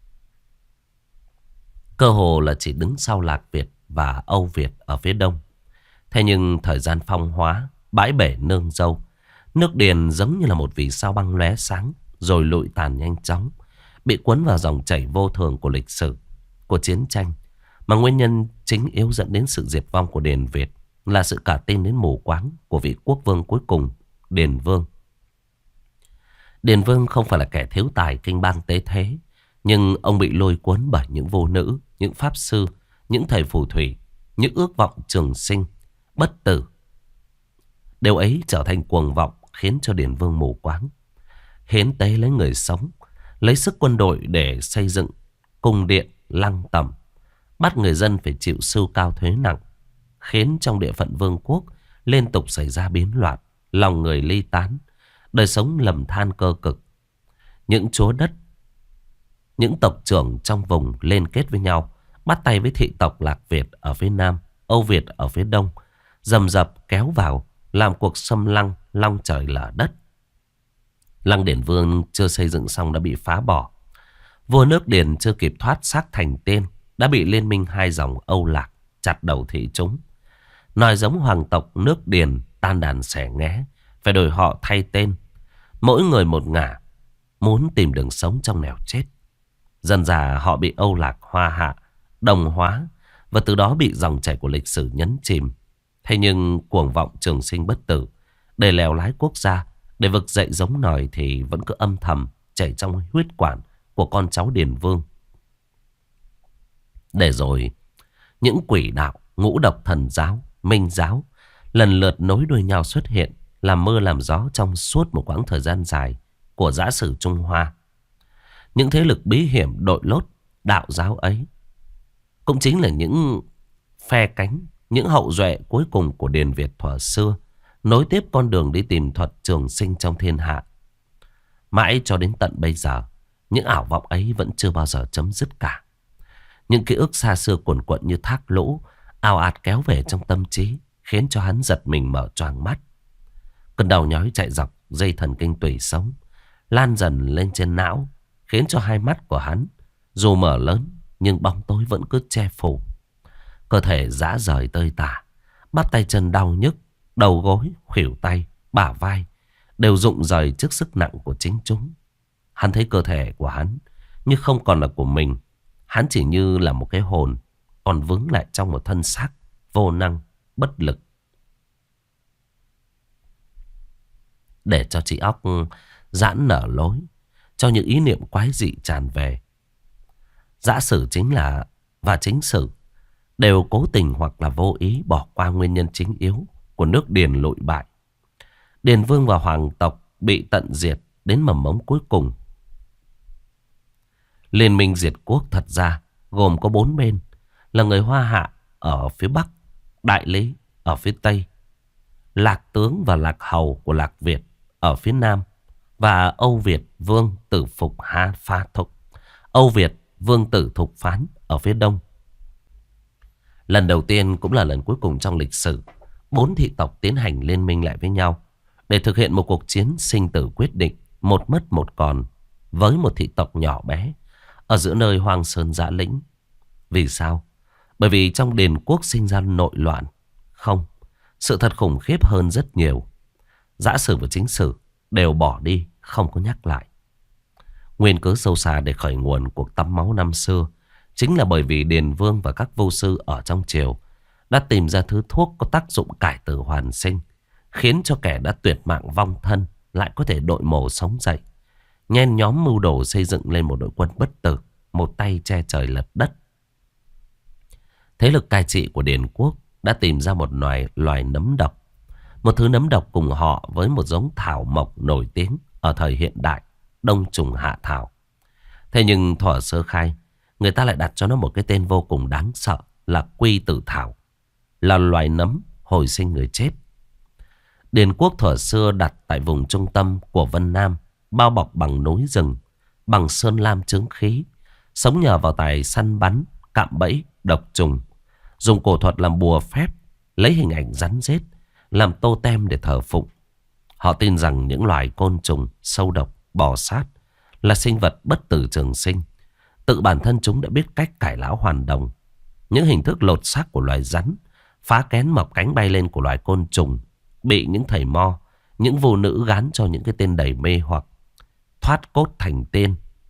Cơ hồ là chỉ đứng sau Lạc Việt và Âu Việt ở phía đông. Thế nhưng thời gian phong hóa, bãi bể nương dâu, nước Điền giống như là một vì sao băng lóe sáng rồi lụi tàn nhanh chóng, bị cuốn vào dòng chảy vô thường của lịch sử, của chiến tranh. Mà nguyên nhân chính yếu dẫn đến sự diệt vong của Điền Việt là sự cả tin đến mù quáng của vị quốc vương cuối cùng, Điền Vương. Điền Vương không phải là kẻ thiếu tài kinh bang tế thế, nhưng ông bị lôi cuốn bởi những vô nữ, những pháp sư, những thầy phù thủy, những ước vọng trường sinh, bất tử. Điều ấy trở thành cuồng vọng khiến cho Điền Vương mù quáng. Hiến tế lấy người sống, lấy sức quân đội để xây dựng cung điện, lăng tẩm, bắt người dân phải chịu sưu cao thuế nặng, khiến trong địa phận vương quốc liên tục xảy ra biến loạn, lòng người ly tán, đời sống lầm than cơ cực. Những chúa đất, những tộc trưởng trong vùng liên kết với nhau, bắt tay với thị tộc Lạc Việt ở phía nam, Âu Việt ở phía đông, rầm rập kéo vào, làm cuộc xâm lăng long trời lở đất. Lăng Điền Vương chưa xây dựng xong đã bị phá bỏ. Vua nước Điền chưa kịp thoát xác thành tiên đã bị liên minh hai dòng Âu Lạc chặt đầu thị chúng. Nói giống hoàng tộc nước Điền tan đàn xẻ nghé, phải đổi họ thay tên, mỗi người một ngả, muốn tìm đường sống trong nẻo chết. Dần dà họ bị Âu Lạc hoa hạ, đồng hóa, và từ đó bị dòng chảy của lịch sử nhấn chìm. Thế nhưng cuồng vọng trường sinh bất tử, để lèo lái quốc gia, để vực dậy giống nòi thì vẫn cứ âm thầm chảy trong huyết quản của con cháu Điền Vương. Để rồi những quỷ đạo, ngũ độc thần giáo, minh giáo lần lượt nối đuôi nhau xuất hiện, làm mưa làm gió trong suốt một quãng thời gian dài của giả sử Trung Hoa. Những thế lực bí hiểm đội lốt đạo giáo ấy cũng chính là những phe cánh, những hậu duệ cuối cùng của Điền Việt thuở xưa, nối tiếp con đường đi tìm thuật trường sinh trong thiên hạ. Mãi cho đến tận bây giờ, những ảo vọng ấy vẫn chưa bao giờ chấm dứt cả. Những ký ức xa xưa cuồn cuộn như thác lũ, ào ạt kéo về trong tâm trí, khiến cho hắn giật mình mở choàng mắt. Cơn đau nhói chạy dọc dây thần kinh tủy sống, lan dần lên trên não, khiến cho hai mắt của hắn dù mở lớn nhưng bóng tối vẫn cứ che phủ. Cơ thể rã rời tơi tả, bắp tay chân đau nhức, đầu gối, khuỷu tay, bả vai đều rụng rời trước sức nặng của chính chúng. Hắn thấy cơ thể của hắn như không còn là của mình. Hắn chỉ như là một cái hồn còn vướng lại trong một thân xác vô năng, bất lực. Để cho trí óc giãn nở lối, cho những ý niệm quái dị tràn về, giả sử chính là và chính sử đều cố tình hoặc là vô ý bỏ qua nguyên nhân chính yếu của nước Điền lụi bại. Điền Vương và hoàng tộc bị tận diệt đến mầm mống cuối cùng. Liên minh diệt quốc thật ra gồm có 4 bên, là người Hoa Hạ ở phía Bắc, Đại Lý ở phía Tây, Lạc Tướng và Lạc Hầu của Lạc Việt ở phía Nam, và Âu Việt Vương Tử Phục Ha Pha Thục, Âu Việt Vương Tử Thục Phán ở phía Đông. Lần đầu tiên cũng là lần cuối cùng trong lịch sử, 4 thị tộc tiến hành liên minh lại với nhau để thực hiện một cuộc chiến sinh tử quyết định, một mất một còn, với một thị tộc nhỏ bé ở giữa nơi hoang sơn dã lĩnh. Vì sao? Bởi vì trong Điền quốc sinh ra nội loạn. Không, sự thật khủng khiếp hơn rất nhiều. Giả sử và chính sử đều bỏ đi, không có nhắc lại. Nguyên cớ sâu xa để khởi nguồn cuộc tắm máu năm xưa chính là bởi vì Điền Vương và các vô sư ở trong triều đã tìm ra thứ thuốc có tác dụng cải tử hoàn sinh, khiến cho kẻ đã tuyệt mạng vong thân lại có thể đội mồ sống dậy, nhen nhóm mưu đồ xây dựng lên một đội quân bất tử, một tay che trời lật đất. Thế lực cai trị của Điền Quốc đã tìm ra một loài nấm độc. Một thứ nấm độc cùng họ với một giống thảo mộc nổi tiếng ở thời hiện đại, đông trùng hạ thảo. Thế nhưng thuở sơ khai, người ta lại đặt cho nó một cái tên vô cùng đáng sợ là quy tử thảo, là loài nấm hồi sinh người chết. Điền Quốc thuở xưa đặt tại vùng trung tâm của Vân Nam, bao bọc bằng núi rừng, bằng sơn lam chướng khí, sống nhờ vào tài săn bắn, cạm bẫy, độc trùng, dùng cổ thuật làm bùa phép, lấy hình ảnh rắn rết làm tô tem để thờ phụng. Họ tin rằng những loài côn trùng, sâu độc, bò sát là sinh vật bất tử trường sinh. Tự bản thân chúng đã biết cách cải lão hoàn đồng. Những hình thức lột xác của loài rắn, phá kén mọc cánh bay lên của loài côn trùng, bị những thầy mo, những vô nữ gán cho những cái tên đầy mê hoặc, thoát cốt thành tiên.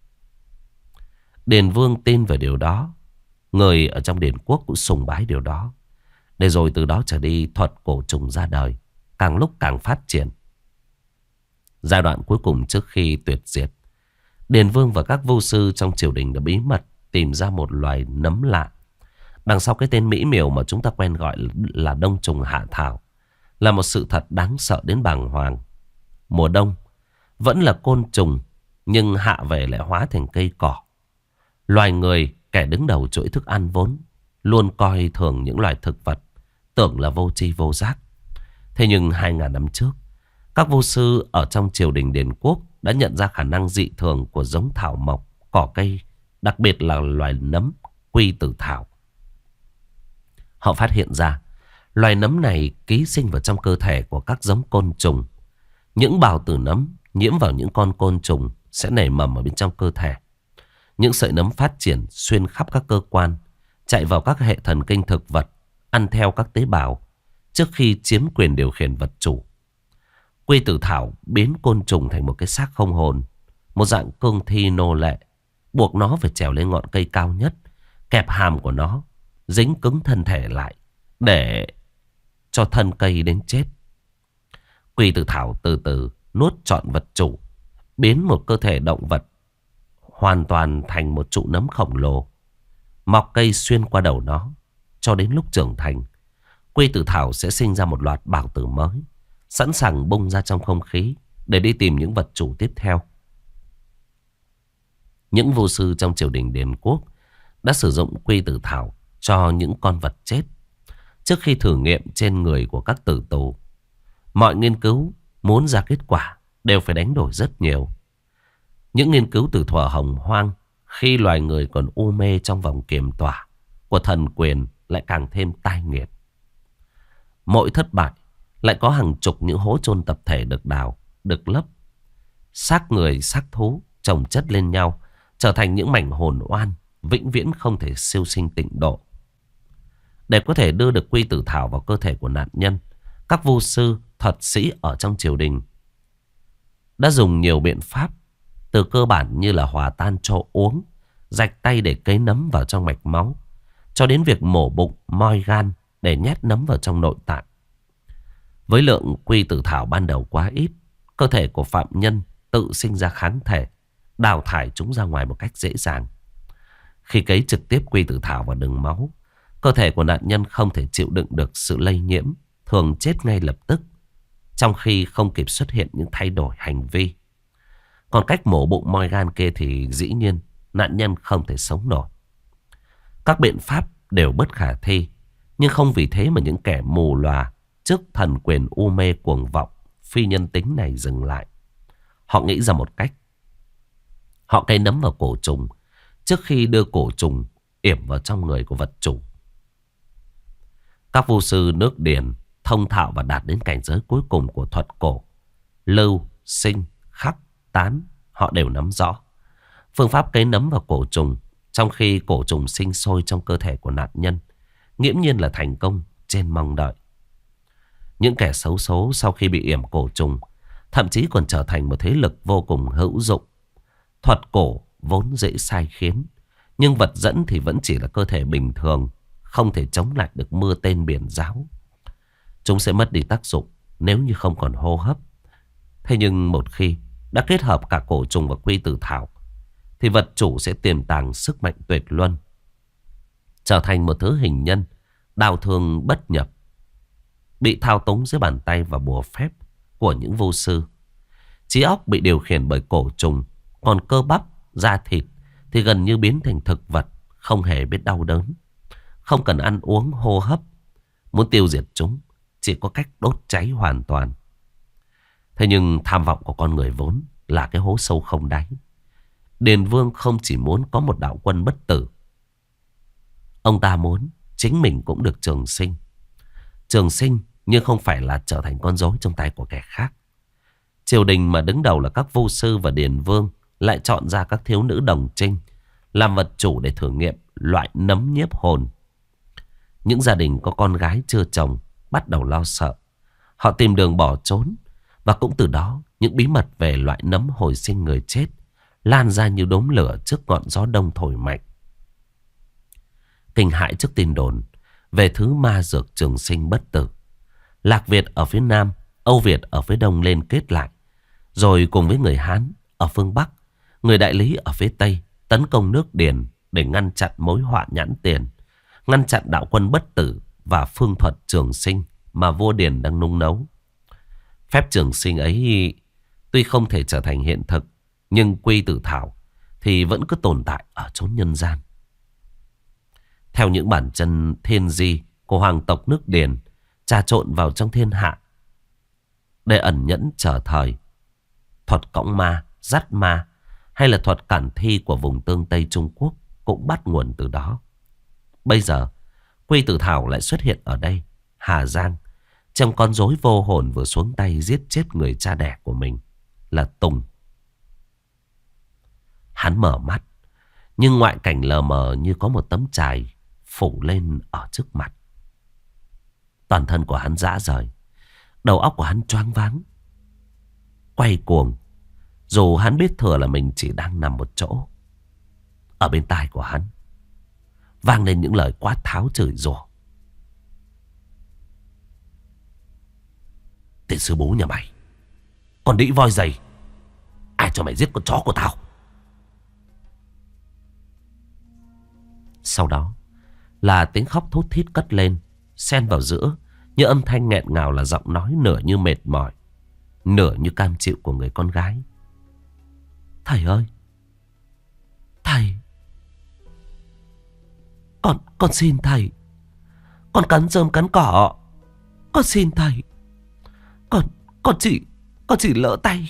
Điền Vương tin về điều đó. Người ở trong Điền Quốc cũng sùng bái điều đó. Để rồi từ đó trở đi, thuật cổ trùng ra đời, càng lúc càng phát triển. Giai đoạn cuối cùng trước khi tuyệt diệt, Điền Vương và các vô sư trong triều đình đã bí mật tìm ra một loài nấm lạ. Đằng sau cái tên mỹ miều mà chúng ta quen gọi là đông trùng hạ thảo, là một sự thật đáng sợ đến bàng hoàng. Mùa đông vẫn là côn trùng, nhưng hạ về lại hóa thành cây cỏ. Loài người, kẻ đứng đầu chuỗi thức ăn vốn luôn coi thường những loài thực vật, tưởng là vô tri vô giác. Thế nhưng 2000 năm trước, các vô sư ở trong triều đình Điền Quốc đã nhận ra khả năng dị thường của giống thảo mộc, cỏ cây, đặc biệt là loài nấm quy tử thảo. Họ phát hiện ra loài nấm này ký sinh vào trong cơ thể của các giống côn trùng. Những bào tử nấm nhiễm vào những con côn trùng sẽ nảy mầm ở bên trong cơ thể. Những sợi nấm phát triển xuyên khắp các cơ quan, chạy vào các hệ thần kinh thực vật, ăn theo các tế bào trước khi chiếm quyền điều khiển vật chủ. Quy tử thảo biến côn trùng thành một cái xác không hồn, một dạng cương thi nô lệ, buộc nó phải trèo lên ngọn cây cao nhất, kẹp hàm của nó, dính cứng thân thể lại để cho thân cây đến chết. Quy tử thảo từ từ nuốt trọn vật chủ, biến một cơ thể động vật hoàn toàn thành một trụ nấm khổng lồ, mọc cây xuyên qua đầu nó. Cho đến lúc trưởng thành, quy tử thảo sẽ sinh ra một loạt bào tử mới, sẵn sàng bung ra trong không khí để đi tìm những vật chủ tiếp theo. Những vô sư trong triều đình Điền Quốc đã sử dụng quy tử thảo cho những con vật chết trước khi thử nghiệm trên người của các tử tù. Mọi nghiên cứu muốn ra kết quả đều phải đánh đổi rất nhiều. Những nghiên cứu từ thuở hồng hoang, khi loài người còn u mê trong vòng kiềm tỏa của thần quyền, lại càng thêm tai nghiệt. Mỗi thất bại lại có hàng chục những hố chôn tập thể được đào, được lấp. Xác người, xác thú chồng chất lên nhau, trở thành những mảnh hồn oan vĩnh viễn không thể siêu sinh tịnh độ. Để có thể đưa được quy tử thảo vào cơ thể của nạn nhân, các vô sư, thuật sĩ ở trong triều đình đã dùng nhiều biện pháp, từ cơ bản như là hòa tan cho uống, rạch tay để cấy nấm vào trong mạch máu, cho đến việc mổ bụng, moi gan để nhét nấm vào trong nội tạng. Với lượng quy tử thảo ban đầu quá ít, cơ thể của phạm nhân tự sinh ra kháng thể, đào thải chúng ra ngoài một cách dễ dàng. Khi cấy trực tiếp quy tử thảo vào đường máu, cơ thể của nạn nhân không thể chịu đựng được sự lây nhiễm, thường chết ngay lập tức, trong khi không kịp xuất hiện những thay đổi hành vi. Còn cách mổ bụng moi gan kia thì dĩ nhiên nạn nhân không thể sống nổi. Các biện pháp đều bất khả thi, nhưng không vì thế mà những kẻ mù lòa trước thần quyền u mê cuồng vọng, phi nhân tính này dừng lại. Họ nghĩ ra một cách. Họ cấy nấm vào cổ trùng trước khi đưa cổ trùng yểm vào trong người của vật chủ. Các vô sư nước Điền thông thạo và đạt đến cảnh giới cuối cùng của thuật cổ, lưu, sinh, khắc, tán, họ đều nắm rõ. Phương pháp cấy nấm vào cổ trùng trong khi cổ trùng sinh sôi trong cơ thể của nạn nhân nghiễm nhiên là thành công trên mong đợi. Những kẻ xấu số sau khi bị yểm cổ trùng thậm chí còn trở thành một thế lực vô cùng hữu dụng. Thuật cổ vốn dễ sai khiến, nhưng vật dẫn thì vẫn chỉ là cơ thể bình thường, không thể chống lại được mưa tên biển giáo. Chúng sẽ mất đi tác dụng nếu như không còn hô hấp. Thế nhưng một khi đã kết hợp cả cổ trùng và quy tử thảo, thì vật chủ sẽ tiềm tàng sức mạnh tuyệt luân. trở thành một thứ hình nhân, đau thương bất nhập, bị thao túng dưới bàn tay và bùa phép của những vô sư. Trí óc bị điều khiển bởi cổ trùng, còn cơ bắp, da thịt thì gần như biến thành thực vật, không hề biết đau đớn, không cần ăn uống hô hấp. Muốn tiêu diệt chúng chỉ có cách đốt cháy hoàn toàn. Thế nhưng tham vọng của con người vốn là cái hố sâu không đáy. Điền Vương không chỉ muốn có một đạo quân bất tử, ông ta muốn chính mình cũng được trường sinh. Trường sinh nhưng không phải là trở thành con rối trong tay của kẻ khác. Triều đình mà đứng đầu là các vô sư và Điền Vương lại chọn ra các thiếu nữ đồng trinh làm vật chủ để thử nghiệm loại nấm nhiếp hồn. Những gia đình có con gái chưa chồng bắt đầu lo sợ. Họ tìm đường bỏ trốn. Và cũng từ đó những bí mật về loại nấm hồi sinh người chết lan ra như đốm lửa trước ngọn gió đông thổi mạnh. Kinh hãi trước tin đồn về thứ ma dược trường sinh bất tử, Lạc Việt ở phía Nam, Âu Việt ở phía Đông liên kết lại, rồi cùng với người Hán ở phương Bắc, người Đại Lý ở phía Tây tấn công nước Điền để ngăn chặn mối họa nhãn tiền, ngăn chặn đạo quân bất tử và phương thuật trường sinh mà vua Điền đang nung nấu. Phép trường sinh ấy tuy không thể trở thành hiện thực, nhưng quy tử thảo thì vẫn cứ tồn tại ở chốn nhân gian. Theo những bản chân thiên di của hoàng tộc nước Điền trà trộn vào trong thiên hạ để ẩn nhẫn chờ thời, thuật cõng ma, dắt ma hay là thuật cản thi của vùng tương Tây Trung Quốc cũng bắt nguồn từ đó. Bây giờ quy tử thảo lại xuất hiện ở đây, Hà Giang, trong con rối vô hồn vừa xuống tay giết chết người cha đẻ của mình là Tùng. Hắn mở mắt, nhưng ngoại cảnh lờ mờ như có một tấm chài phủ lên ở trước mặt. Toàn thân của hắn rã rời, đầu óc của hắn choáng váng, quay cuồng. Dù hắn biết thừa là mình chỉ đang nằm một chỗ, ở bên tai của hắn vang lên những lời quát tháo chửi rủa. Tên sư bố nhà mày, còn đĩ voi giày, ai cho mày giết con chó của tao? Sau đó là tiếng khóc thút thít cất lên, xen vào giữa như âm thanh nghẹn ngào là giọng nói nửa như mệt mỏi, nửa như cam chịu của người con gái. Thầy ơi, thầy, con xin thầy, con cắn rơm cắn cỏ, con xin thầy, con chỉ lỡ tay.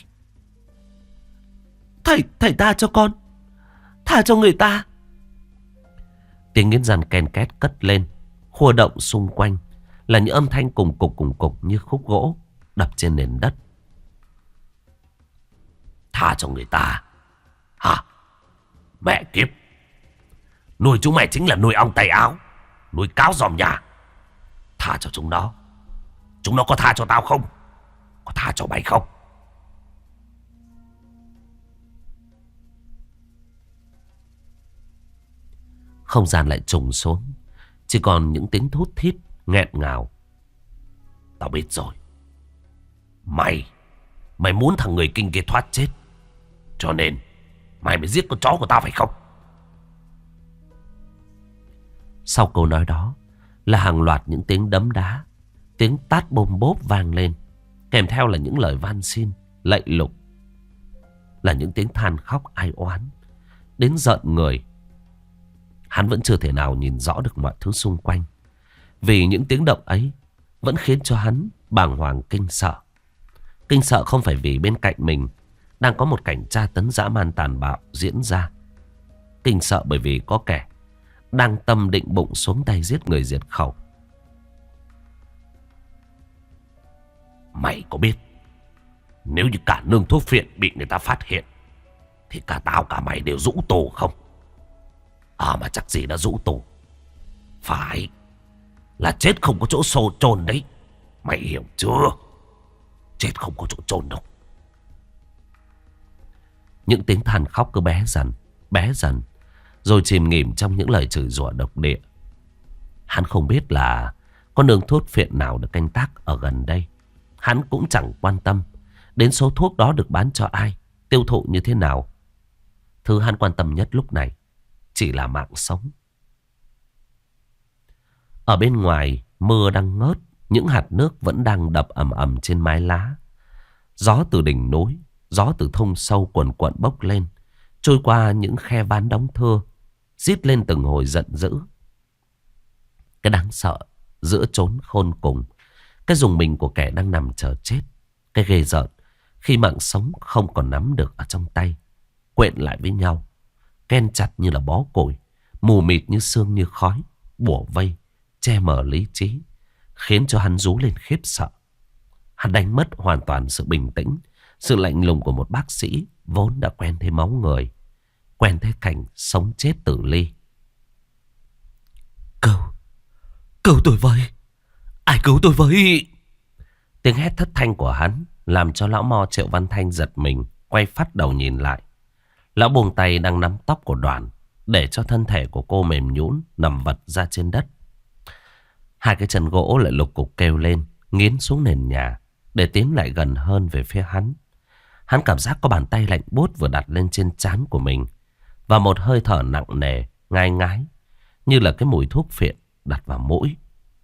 Thầy tha cho con, tha cho người ta. Tiếng nghiến răng ken két cất lên, khua động xung quanh là những âm thanh cùng cục như khúc gỗ đập trên nền đất. Tha cho người ta hả? Mẹ kiếp, nuôi chúng mày chính là nuôi ong tay áo, nuôi cáo giòm nhà. Tha cho chúng nó có tha cho tao không? Có tha cho mày không? Không gian lại trùng xuống, chỉ còn những tiếng thút thít nghẹn ngào. Tao biết rồi, mày muốn thằng người kinh kia thoát chết, cho nên mày mới giết con chó của tao phải không? Sau câu nói đó là hàng loạt những tiếng đấm đá, tiếng tát bôm bốp vang lên, kèm theo là những lời van xin, lạy lục, là những tiếng than khóc ai oán đến giận người. Hắn vẫn chưa thể nào nhìn rõ được mọi thứ xung quanh, vì những tiếng động ấy vẫn khiến cho hắn bàng hoàng kinh sợ. Kinh sợ không phải vì bên cạnh mình đang có một cảnh tra tấn dã man tàn bạo diễn ra. Kinh sợ bởi vì có kẻ đang tâm định bụng xuống tay giết người diệt khẩu. Mày có biết nếu như cả nương thuốc phiện bị người ta phát hiện thì cả tao cả mày đều rũ tù không? Mà chắc gì đã rũ tù. Phải là chết không có chỗ xô chôn đấy. Mày hiểu chưa? Chết không có chỗ chôn đâu. Những tiếng than khóc cứ bé dần, rồi chìm nghỉm trong những lời chửi rủa độc địa. Hắn không biết là có nương thuốc phiện nào được canh tác ở gần đây. Hắn cũng chẳng quan tâm đến số thuốc đó được bán cho ai, tiêu thụ như thế nào. Thứ hắn quan tâm nhất lúc này chỉ là mạng sống. Ở bên ngoài mưa đang ngớt, những hạt nước vẫn đang đập ầm ầm trên mái lá. Gió từ đỉnh núi, gió từ thung sâu quần quận bốc lên, trôi qua những khe ván đóng thưa, rít lên từng hồi giận dữ. Cái đáng sợ giữa chốn khôn cùng, cái rùng mình của kẻ đang nằm chờ chết, cái ghê rợn khi mạng sống không còn nắm được ở trong tay, quện lại với nhau, ken chặt như là bó củi, mù mịt như sương như khói, bủa vây, che mờ lý trí, khiến cho hắn rú lên khiếp sợ. Hắn đánh mất hoàn toàn sự bình tĩnh, sự lạnh lùng của một bác sĩ vốn đã quen thấy máu người, quen thấy cảnh sống chết tử ly. Cứu tôi với! Ai cứu tôi với! Tiếng hét thất thanh của hắn làm cho lão mo Triệu Văn Thanh giật mình, quay phát đầu nhìn lại. Lão buông tay đang nắm tóc của Đoàn, để cho thân thể của cô mềm nhũn nằm vật ra trên đất. Hai cái chân gỗ lại lục cục kêu lên, nghiến xuống nền nhà để tiến lại gần hơn về phía hắn. Hắn cảm giác có bàn tay lạnh buốt vừa đặt lên trên trán của mình, và một hơi thở nặng nề, ngai ngái, như là cái mùi thuốc phiện đặt vào mũi.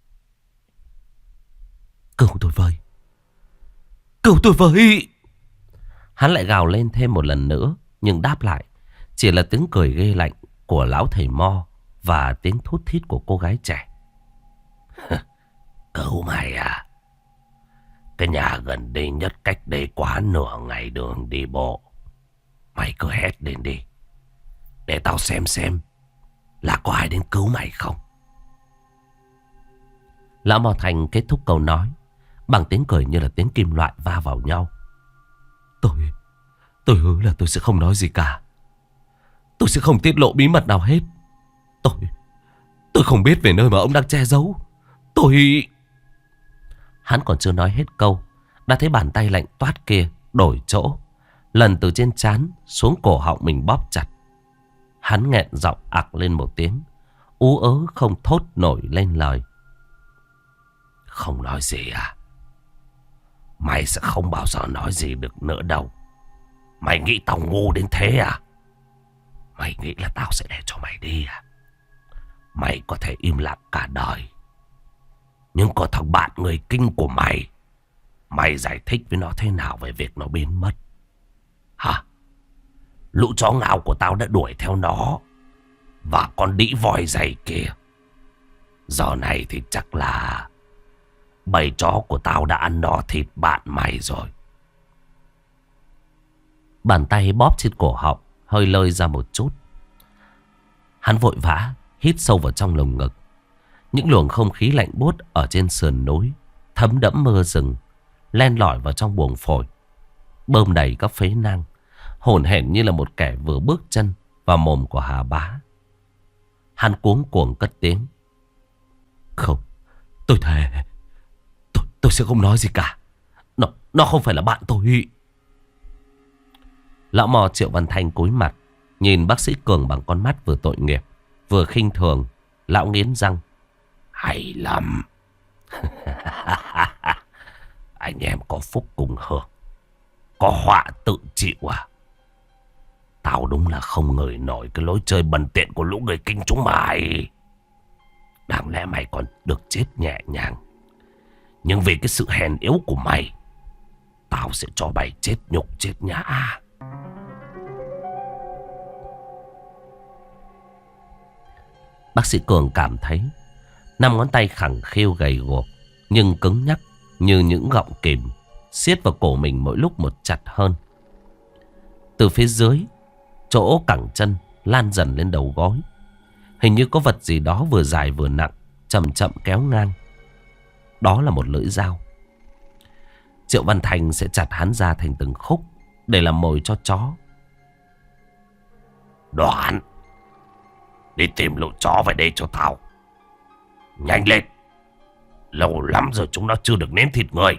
Cứu tôi với! Cứu tôi với! Hắn lại gào lên thêm một lần nữa, nhưng đáp lại chỉ là tiếng cười ghê lạnh của lão thầy mo và tiếng thút thít của cô gái trẻ. Cứu mày à? Cái nhà gần đây nhất cách đây quá nửa ngày đường đi bộ. Mày cứ hét lên đi, để tao xem là có ai đến cứu mày không. Lão Mò Thành kết thúc câu nói bằng tiếng cười như là tiếng kim loại va vào nhau. Tôi hứa là tôi sẽ không nói gì cả. Tôi sẽ không tiết lộ bí mật nào hết. Tôi không biết về nơi mà ông đang che giấu. Hắn còn chưa nói hết câu, đã thấy bàn tay lạnh toát kia đổi chỗ, lần từ trên trán xuống cổ họng mình bóp chặt. Hắn nghẹn giọng ặc lên một tiếng, ú ớ không thốt nổi lên lời. Không nói gì à? Mày sẽ không bao giờ nói gì được nữa đâu. Mày nghĩ tao ngu đến thế à? Mày nghĩ là tao sẽ để cho mày đi à? Mày có thể im lặng cả đời, nhưng có thằng bạn người Kinh của mày, mày giải thích với nó thế nào về việc nó biến mất? Hả? Lũ chó ngao của tao đã đuổi theo nó, và con đĩ voi dày kia, giờ này thì chắc là bầy chó của tao đã ăn no thịt bạn mày rồi. Bàn tay bóp trên cổ họng hơi lơi ra một chút. Hắn vội vã hít sâu vào trong lồng ngực. Những luồng không khí lạnh buốt ở trên sườn núi, thấm đẫm mưa rừng, len lỏi vào trong buồng phổi, bơm đầy các phế nang, hổn hển như là một kẻ vừa bước chân vào mồm của Hà Bá. Hắn cuống cuồng cất tiếng. Không, tôi thề, tôi sẽ không nói gì cả. Nó không phải là bạn tôi. Lão mò Triệu Văn Thanh cúi mặt nhìn bác sĩ Cường bằng con mắt vừa tội nghiệp vừa khinh thường. Lão nghiến răng. Hay lắm. Anh em có phúc cùng hưởng, có họa tự chịu à? Tao đúng là không ngờ nổi cái lối chơi bần tiện của lũ người Kinh chúng mày. Đáng lẽ mày còn được chết nhẹ nhàng, nhưng vì cái sự hèn yếu của mày, tao sẽ cho mày chết nhục chết nhã. Bác sĩ Cường cảm thấy 5 ngón tay khẳng khiu gầy guộc nhưng cứng nhắc như những gọng kìm siết vào cổ mình mỗi lúc một chặt hơn. Từ phía dưới, chỗ cẳng chân lan dần lên đầu gối, hình như có vật gì đó vừa dài vừa nặng chậm chậm kéo ngang. Đó là một lưỡi dao. Triệu Văn Thành sẽ chặt hắn ra thành từng khúc để làm mồi cho chó. Đoạn, đi tìm lũ chó về đây cho tao. Nhanh lên, lâu lắm rồi chúng nó chưa được nếm thịt người.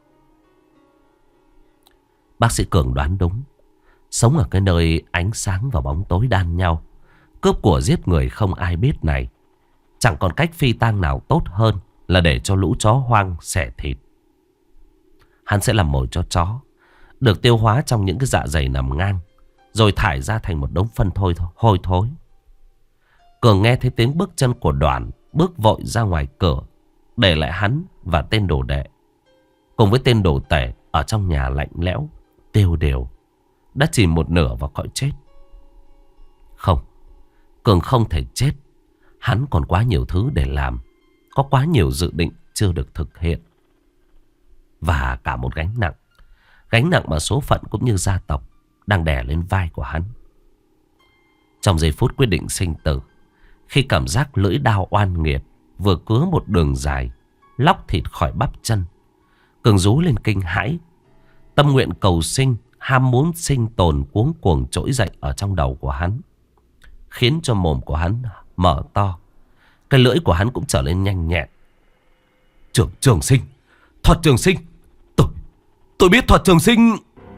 Bác sĩ Cường đoán đúng. Sống ở cái nơi ánh sáng và bóng tối đan nhau, cướp của giết người không ai biết này, chẳng còn cách phi tang nào tốt hơn là để cho lũ chó hoang xẻ thịt. Hắn sẽ làm mồi cho chó, được tiêu hóa trong những cái dạ dày nằm ngang, rồi thải ra thành một đống phân hôi thối. Cường nghe thấy tiếng bước chân của Đoàn bước vội ra ngoài cửa, để lại hắn và tên đồ đệ cùng với tên đồ tể ở trong nhà lạnh lẽo, tiêu điều, đã chìm một nửa vào cõi chết. Không, Cường không thể chết. Hắn còn quá nhiều thứ để làm, có quá nhiều dự định chưa được thực hiện, và cả một gánh nặng mà số phận cũng như gia tộc đang đè lên vai của hắn. Trong giây phút quyết định sinh tử, khi cảm giác lưỡi đao oan nghiệt vừa cứa một đường dài, lóc thịt khỏi bắp chân, Cường rú lên kinh hãi. Tâm nguyện cầu sinh, ham muốn sinh tồn cuống cuồng trỗi dậy ở trong đầu của hắn, khiến cho mồm của hắn mở to. Cái lưỡi của hắn cũng trở lên nhanh nhẹn. Trường sinh, thuật trường sinh, tôi biết thuật trường sinh.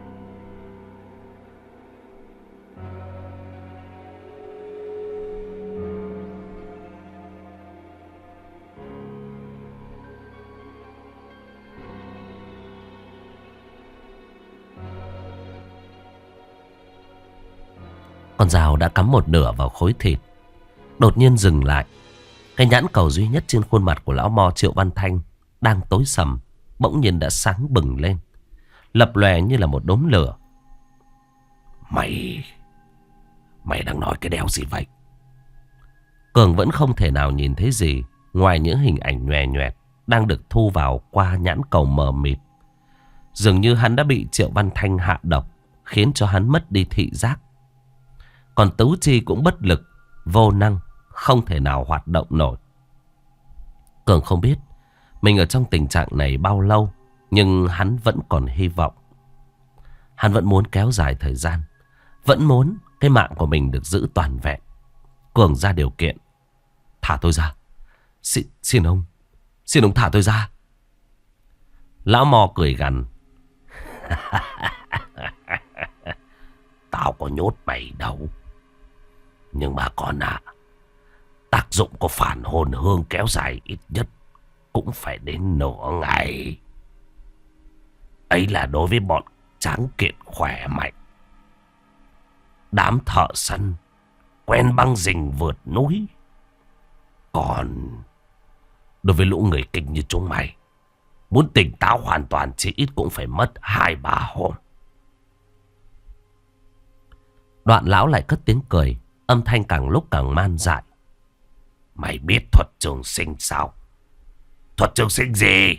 Con dao đã cắm một nửa vào khối thịt, đột nhiên dừng lại. Cái nhãn cầu duy nhất trên khuôn mặt của lão mo Triệu Văn Thanh đang tối sầm bỗng nhiên đã sáng bừng lên, lập lòe như là một đốm lửa. Mày đang nói cái đéo gì vậy? Cường vẫn không thể nào nhìn thấy gì ngoài những hình ảnh nhòe nhoẹt đang được thu vào qua nhãn cầu mờ mịt. Dường như hắn đã bị Triệu Văn Thanh hạ độc, khiến cho hắn mất đi thị giác. Còn tứ chi cũng bất lực, vô năng, không thể nào hoạt động nổi. Cường không biết mình ở trong tình trạng này bao lâu, nhưng hắn vẫn còn hy vọng. Hắn vẫn muốn kéo dài thời gian, vẫn muốn cái mạng của mình được giữ toàn vẹn. Cường ra điều kiện: thả tôi ra. Xin ông thả tôi ra. Lão mò cười gằn: tao có nhốt mày đâu. Nhưng mà con ạ, tác dụng của phản hồn hương kéo dài ít nhất cũng phải đến nửa ngày. Ấy là đối với bọn tráng kiện khỏe mạnh, đám thợ săn quen băng rình vượt núi. Còn đối với lũ người kinh như chúng mày, muốn tỉnh táo hoàn toàn chỉ ít cũng phải mất 2-3 hôm. Đoạn lão lại cất tiếng cười, âm thanh càng lúc càng man dại: mày biết thuật trường sinh sao? Thuật trường sinh gì?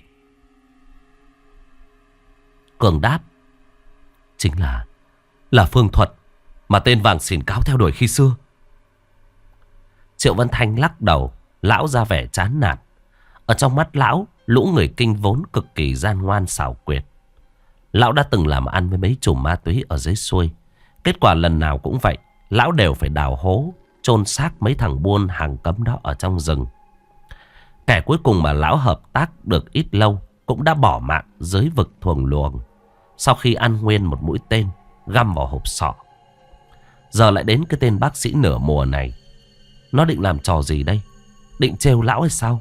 Cường đáp: chính là phương thuật mà tên Vàng Xỉn Cáo theo đuổi khi xưa. Triệu Văn Thanh lắc đầu, lão ra vẻ chán nản. Ở trong mắt lão, lũ người kinh vốn cực kỳ gian ngoan xảo quyệt. Lão đã từng làm ăn với mấy chùm ma túy ở dưới xuôi. Kết quả lần nào cũng vậy, lão đều phải đào hố chôn xác mấy thằng buôn hàng cấm đó ở trong rừng. Kẻ cuối cùng mà lão hợp tác được ít lâu cũng đã bỏ mạng dưới vực thuồng luồng, sau khi ăn nguyên một mũi tên găm vào hộp sọ. Giờ lại đến cái tên bác sĩ nửa mùa này. Nó định làm trò gì đây? Định trêu lão hay sao?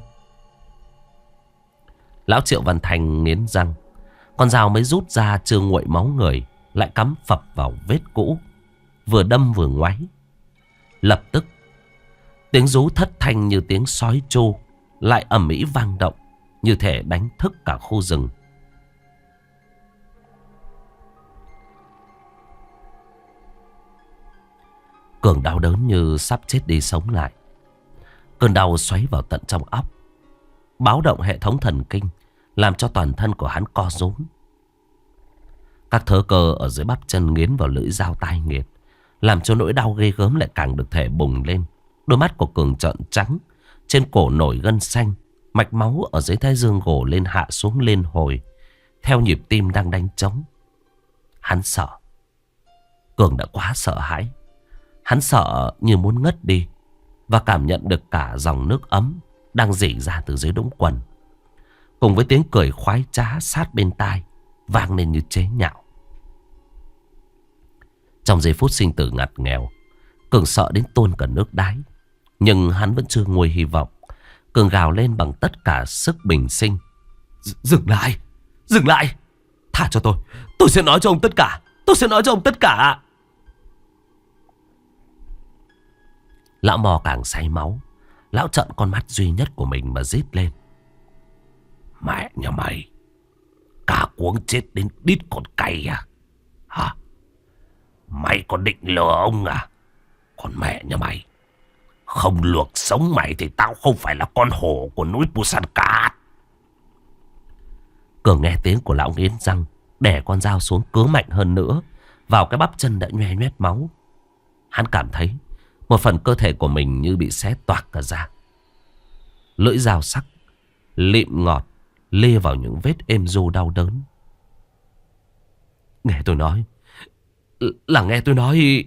Lão Triệu Văn Thành nghiến răng. Con dao mới rút ra chưa nguội máu người, lại cắm phập vào vết cũ, vừa đâm vừa ngoáy. Lập tức tiếng rú thất thanh như tiếng sói tru lại ầm ĩ vang động, như thể đánh thức cả khu rừng. Cường đau đớn như sắp chết đi sống lại. Cơn đau xoáy vào tận trong óc, báo động hệ thống thần kinh, làm cho toàn thân của hắn co rúm. Các thớ cơ ở dưới bắp chân nghiến vào lưỡi dao tai nghiệt, làm cho nỗi đau ghê gớm lại càng được thể bùng lên. Đôi mắt của Cường trợn trắng, trên cổ nổi gân xanh, mạch máu ở dưới thái dương gồ lên hạ xuống lên hồi, theo nhịp tim đang đánh trống. Hắn sợ. Cường đã quá sợ hãi. Hắn sợ như muốn ngất đi, và cảm nhận được cả dòng nước ấm đang rỉ ra từ dưới đũng quần, cùng với tiếng cười khoái trá sát bên tai vang lên như chế nhạo. Trong giây phút sinh tử ngặt nghèo, Cường sợ đến tuôn cả nước đái. Nhưng hắn vẫn chưa nguôi hy vọng. Cường gào lên bằng tất cả sức bình sinh: Dừng lại! Dừng lại! Thả cho tôi! Tôi sẽ nói cho ông tất cả! Tôi sẽ nói cho ông tất cả! Lão mò càng say máu, Lão trợn con mắt duy nhất của mình mà rít lên. Mẹ nhà mày, cả cuống chết đến đít còn cay à? Hả? Mày còn định lừa ông à? Còn mẹ nhà mày, không luộc sống mày thì tao không phải là con hổ của núi Busan cả. Cường nghe tiếng của lão nghiến răng, đè con dao xuống cứa mạnh hơn nữa vào cái bắp chân đã nhoe nhoét máu. Hắn cảm thấy một phần cơ thể của mình như bị xé toạc cả ra. Lưỡi dao sắc lịm ngọt lê vào những vết êm ru đau đớn. Nghe tôi nói, là nghe tôi nói.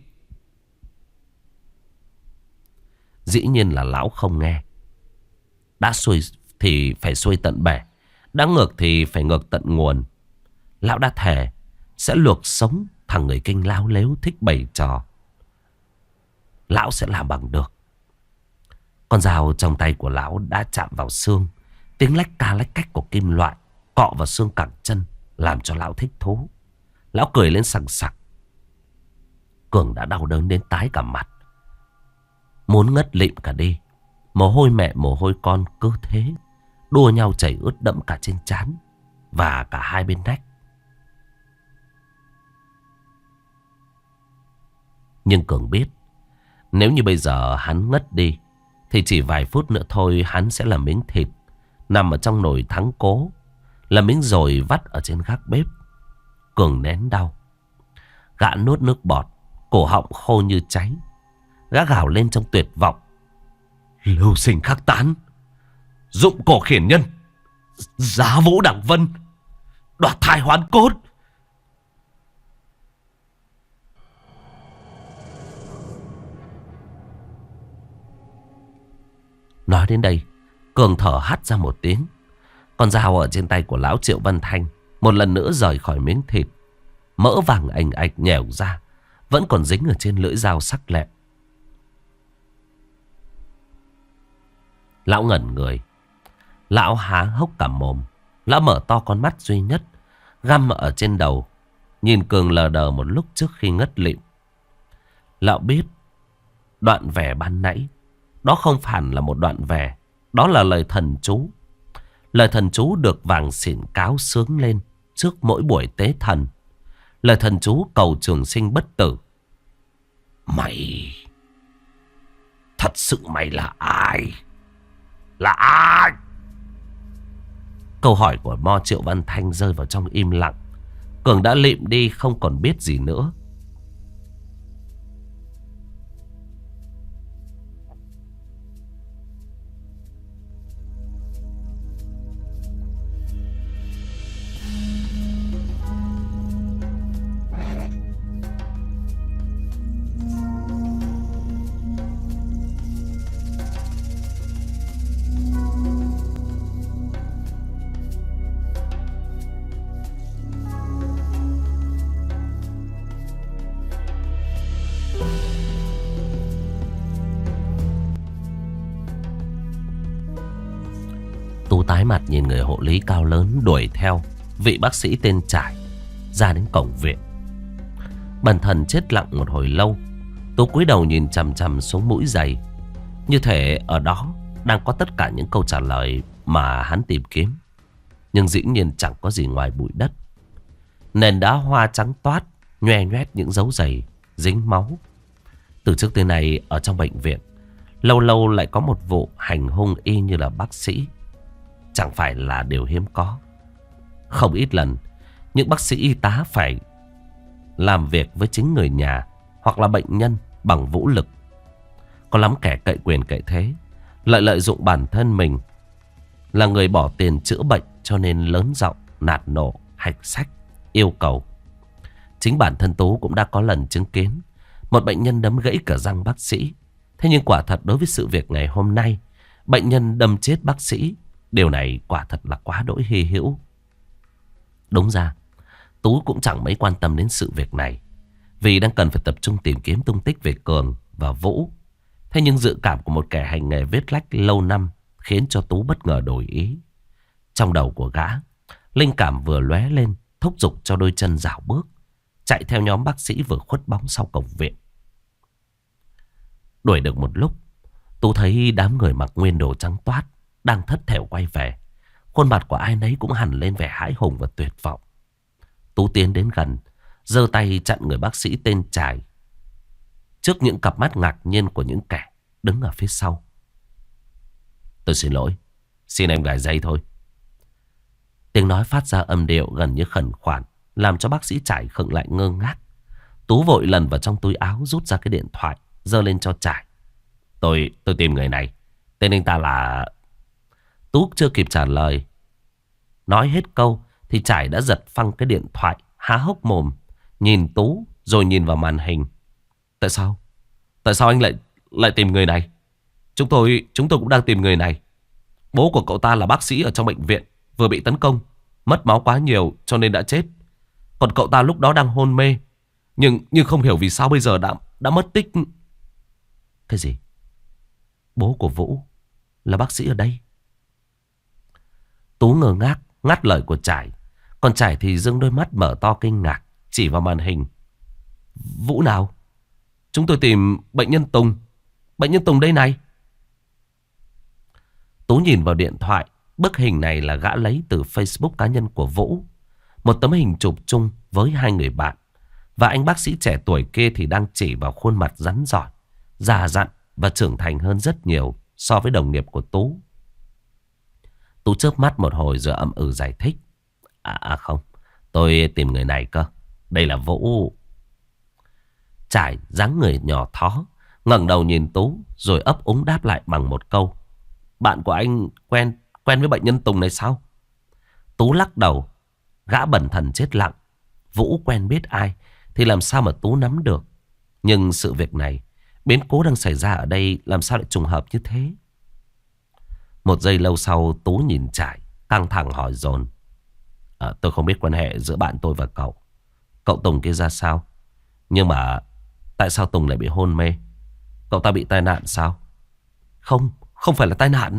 Dĩ nhiên là lão không nghe. Đã xuôi thì phải xuôi tận bể, đã ngược thì phải ngược tận nguồn. Lão đã thề sẽ luộc sống thằng người Kinh láo lếu thích bày trò. Lão sẽ làm bằng được. Con dao trong tay của lão đã chạm vào xương. Tiếng lách ca lách cách của kim loại cọ vào xương cẳng chân làm cho lão thích thú. Lão cười lên sằng sặc. Cường đã đau đớn đến tái cả mặt, muốn ngất lịm cả đi. Mồ hôi mẹ mồ hôi con cứ thế đua nhau chảy ướt đẫm cả trên trán và cả hai bên nách. Nhưng Cường biết, nếu như bây giờ hắn ngất đi thì chỉ vài phút nữa thôi hắn sẽ là miếng thịt nằm ở trong nồi thắng cố, là miếng dồi vắt ở trên gác bếp. Cường nén đau, gã nuốt nước bọt, cổ họng khô như cháy. Gã gào lên trong tuyệt vọng. Lưu sinh khắc tán, dụng cổ khiển nhân, giá vũ đẳng vân, đoạt thai hoán cốt. Nói đến đây, Cường thở hắt ra một tiếng. Con dao ở trên tay của lão Triệu Văn Thanh một lần nữa rời khỏi miếng thịt. Mỡ vàng ảnh ạch nhèo ra, vẫn còn dính ở trên lưỡi dao sắc lẹm. Lão ngẩn người. Lão há hốc cả mồm. Lão mở to con mắt duy nhất găm ở trên đầu, nhìn Cường lờ đờ một lúc trước khi ngất lịm. Lão biết đoạn vẻ ban nãy đó không hẳn là một đoạn vẻ, đó là lời thần chú. Lời thần chú được vàng xỉn cáo sướng lên trước mỗi buổi tế thần. Lời thần chú cầu trường sinh bất tử. Mày, thật sự mày là ai? Là ai? Câu hỏi của Mo Triệu Văn Thanh rơi vào trong im lặng. Cường đã lịm đi không còn biết gì nữa. Tú tái mặt nhìn người hộ lý cao lớn đuổi theo vị bác sĩ tên Trải ra đến cổng viện. Bần thần chết lặng một hồi lâu. Tú cúi đầu nhìn chằm chằm xuống mũi giày, như thể ở đó đang có tất cả những câu trả lời mà hắn tìm kiếm. Nhưng dĩ nhiên chẳng có gì ngoài bụi đất. Nền đá hoa trắng toát, nhoe nhoét những dấu giày dính máu. Từ trước tới nay ở trong bệnh viện, lâu lâu lại có một vụ hành hung y như là bác sĩ, chẳng phải là điều hiếm có. Không ít lần những bác sĩ y tá phải làm việc với chính người nhà hoặc là bệnh nhân bằng vũ lực. Có lắm kẻ cậy quyền cậy thế, lại lợi dụng bản thân mình là người bỏ tiền chữa bệnh, cho nên lớn giọng nạt nổ, hạch sách, yêu cầu. Chính bản thân Tú cũng đã có lần chứng kiến một bệnh nhân đấm gãy cả răng bác sĩ. Thế nhưng quả thật đối với sự việc ngày hôm nay, bệnh nhân đâm chết bác sĩ, điều này quả thật là quá đỗi hy hữu. Đúng ra Tú cũng chẳng mấy quan tâm đến sự việc này, vì đang cần phải tập trung tìm kiếm tung tích về Cường và Vũ. Thế nhưng dự cảm của một kẻ hành nghề viết lách lâu năm khiến cho Tú bất ngờ đổi ý. Trong đầu của gã, linh cảm vừa lóe lên, thúc giục cho đôi chân rảo bước, chạy theo nhóm bác sĩ vừa khuất bóng sau cổng viện. Đuổi được một lúc, Tú thấy đám người mặc nguyên đồ trắng toát đang thất thểu quay về. Khuôn mặt của ai nấy cũng hằn lên vẻ hãi hùng và tuyệt vọng. Tú tiến đến gần, giơ tay chặn người bác sĩ tên Trải trước những cặp mắt ngạc nhiên của những kẻ đứng ở phía sau. Tôi xin lỗi, xin em gài dây thôi. Tiếng nói phát ra âm điệu gần như khẩn khoản, làm cho bác sĩ Trải khựng lại ngơ ngác. Tú vội lần vào trong túi áo, rút ra cái điện thoại, giơ lên cho Trải. Tôi tìm người này. Tên anh ta là... Tú chưa kịp trả lời, nói hết câu thì Trải đã giật phăng cái điện thoại, há hốc mồm, nhìn Tú rồi nhìn vào màn hình. Tại sao? Tại sao anh lại tìm người này? Chúng tôi cũng đang tìm người này. Bố của cậu ta là bác sĩ ở trong bệnh viện, vừa bị tấn công, mất máu quá nhiều cho nên đã chết. Còn cậu ta lúc đó đang hôn mê, nhưng không hiểu vì sao bây giờ đã mất tích. Cái gì? Bố của Vũ là bác sĩ ở đây? Tú ngơ ngác ngắt lời của Trải. Còn Trải thì dưng đôi mắt mở to kinh ngạc, chỉ vào màn hình. Vũ nào? Chúng tôi tìm bệnh nhân Tùng. Bệnh nhân Tùng đây này. Tú nhìn vào điện thoại. Bức hình này là gã lấy từ Facebook cá nhân của Vũ. Một tấm hình chụp chung với hai người bạn. Và anh bác sĩ trẻ tuổi kia thì đang chỉ vào khuôn mặt rắn rỏi, già dặn và trưởng thành hơn rất nhiều so với đồng nghiệp của Tú. Tú chớp mắt một hồi rồi ậm ừ giải thích. Không, tôi tìm người này cơ. Đây là Vũ. Trải dáng người nhỏ thó, ngẩng đầu nhìn Tú rồi ấp úng đáp lại bằng một câu. Bạn của anh quen với bệnh nhân Tùng này sao? Tú lắc đầu. Gã bần thần chết lặng. Vũ quen biết ai thì làm sao mà Tú nắm được. Nhưng sự việc này, biến cố đang xảy ra ở đây, làm sao lại trùng hợp như thế? Một giây lâu sau, Tú nhìn Trải, căng thẳng hỏi dồn. Tôi không biết quan hệ giữa bạn tôi và cậu. Cậu Tùng kia ra sao? Nhưng mà tại sao Tùng lại bị hôn mê? Cậu ta bị tai nạn sao? Không phải là tai nạn.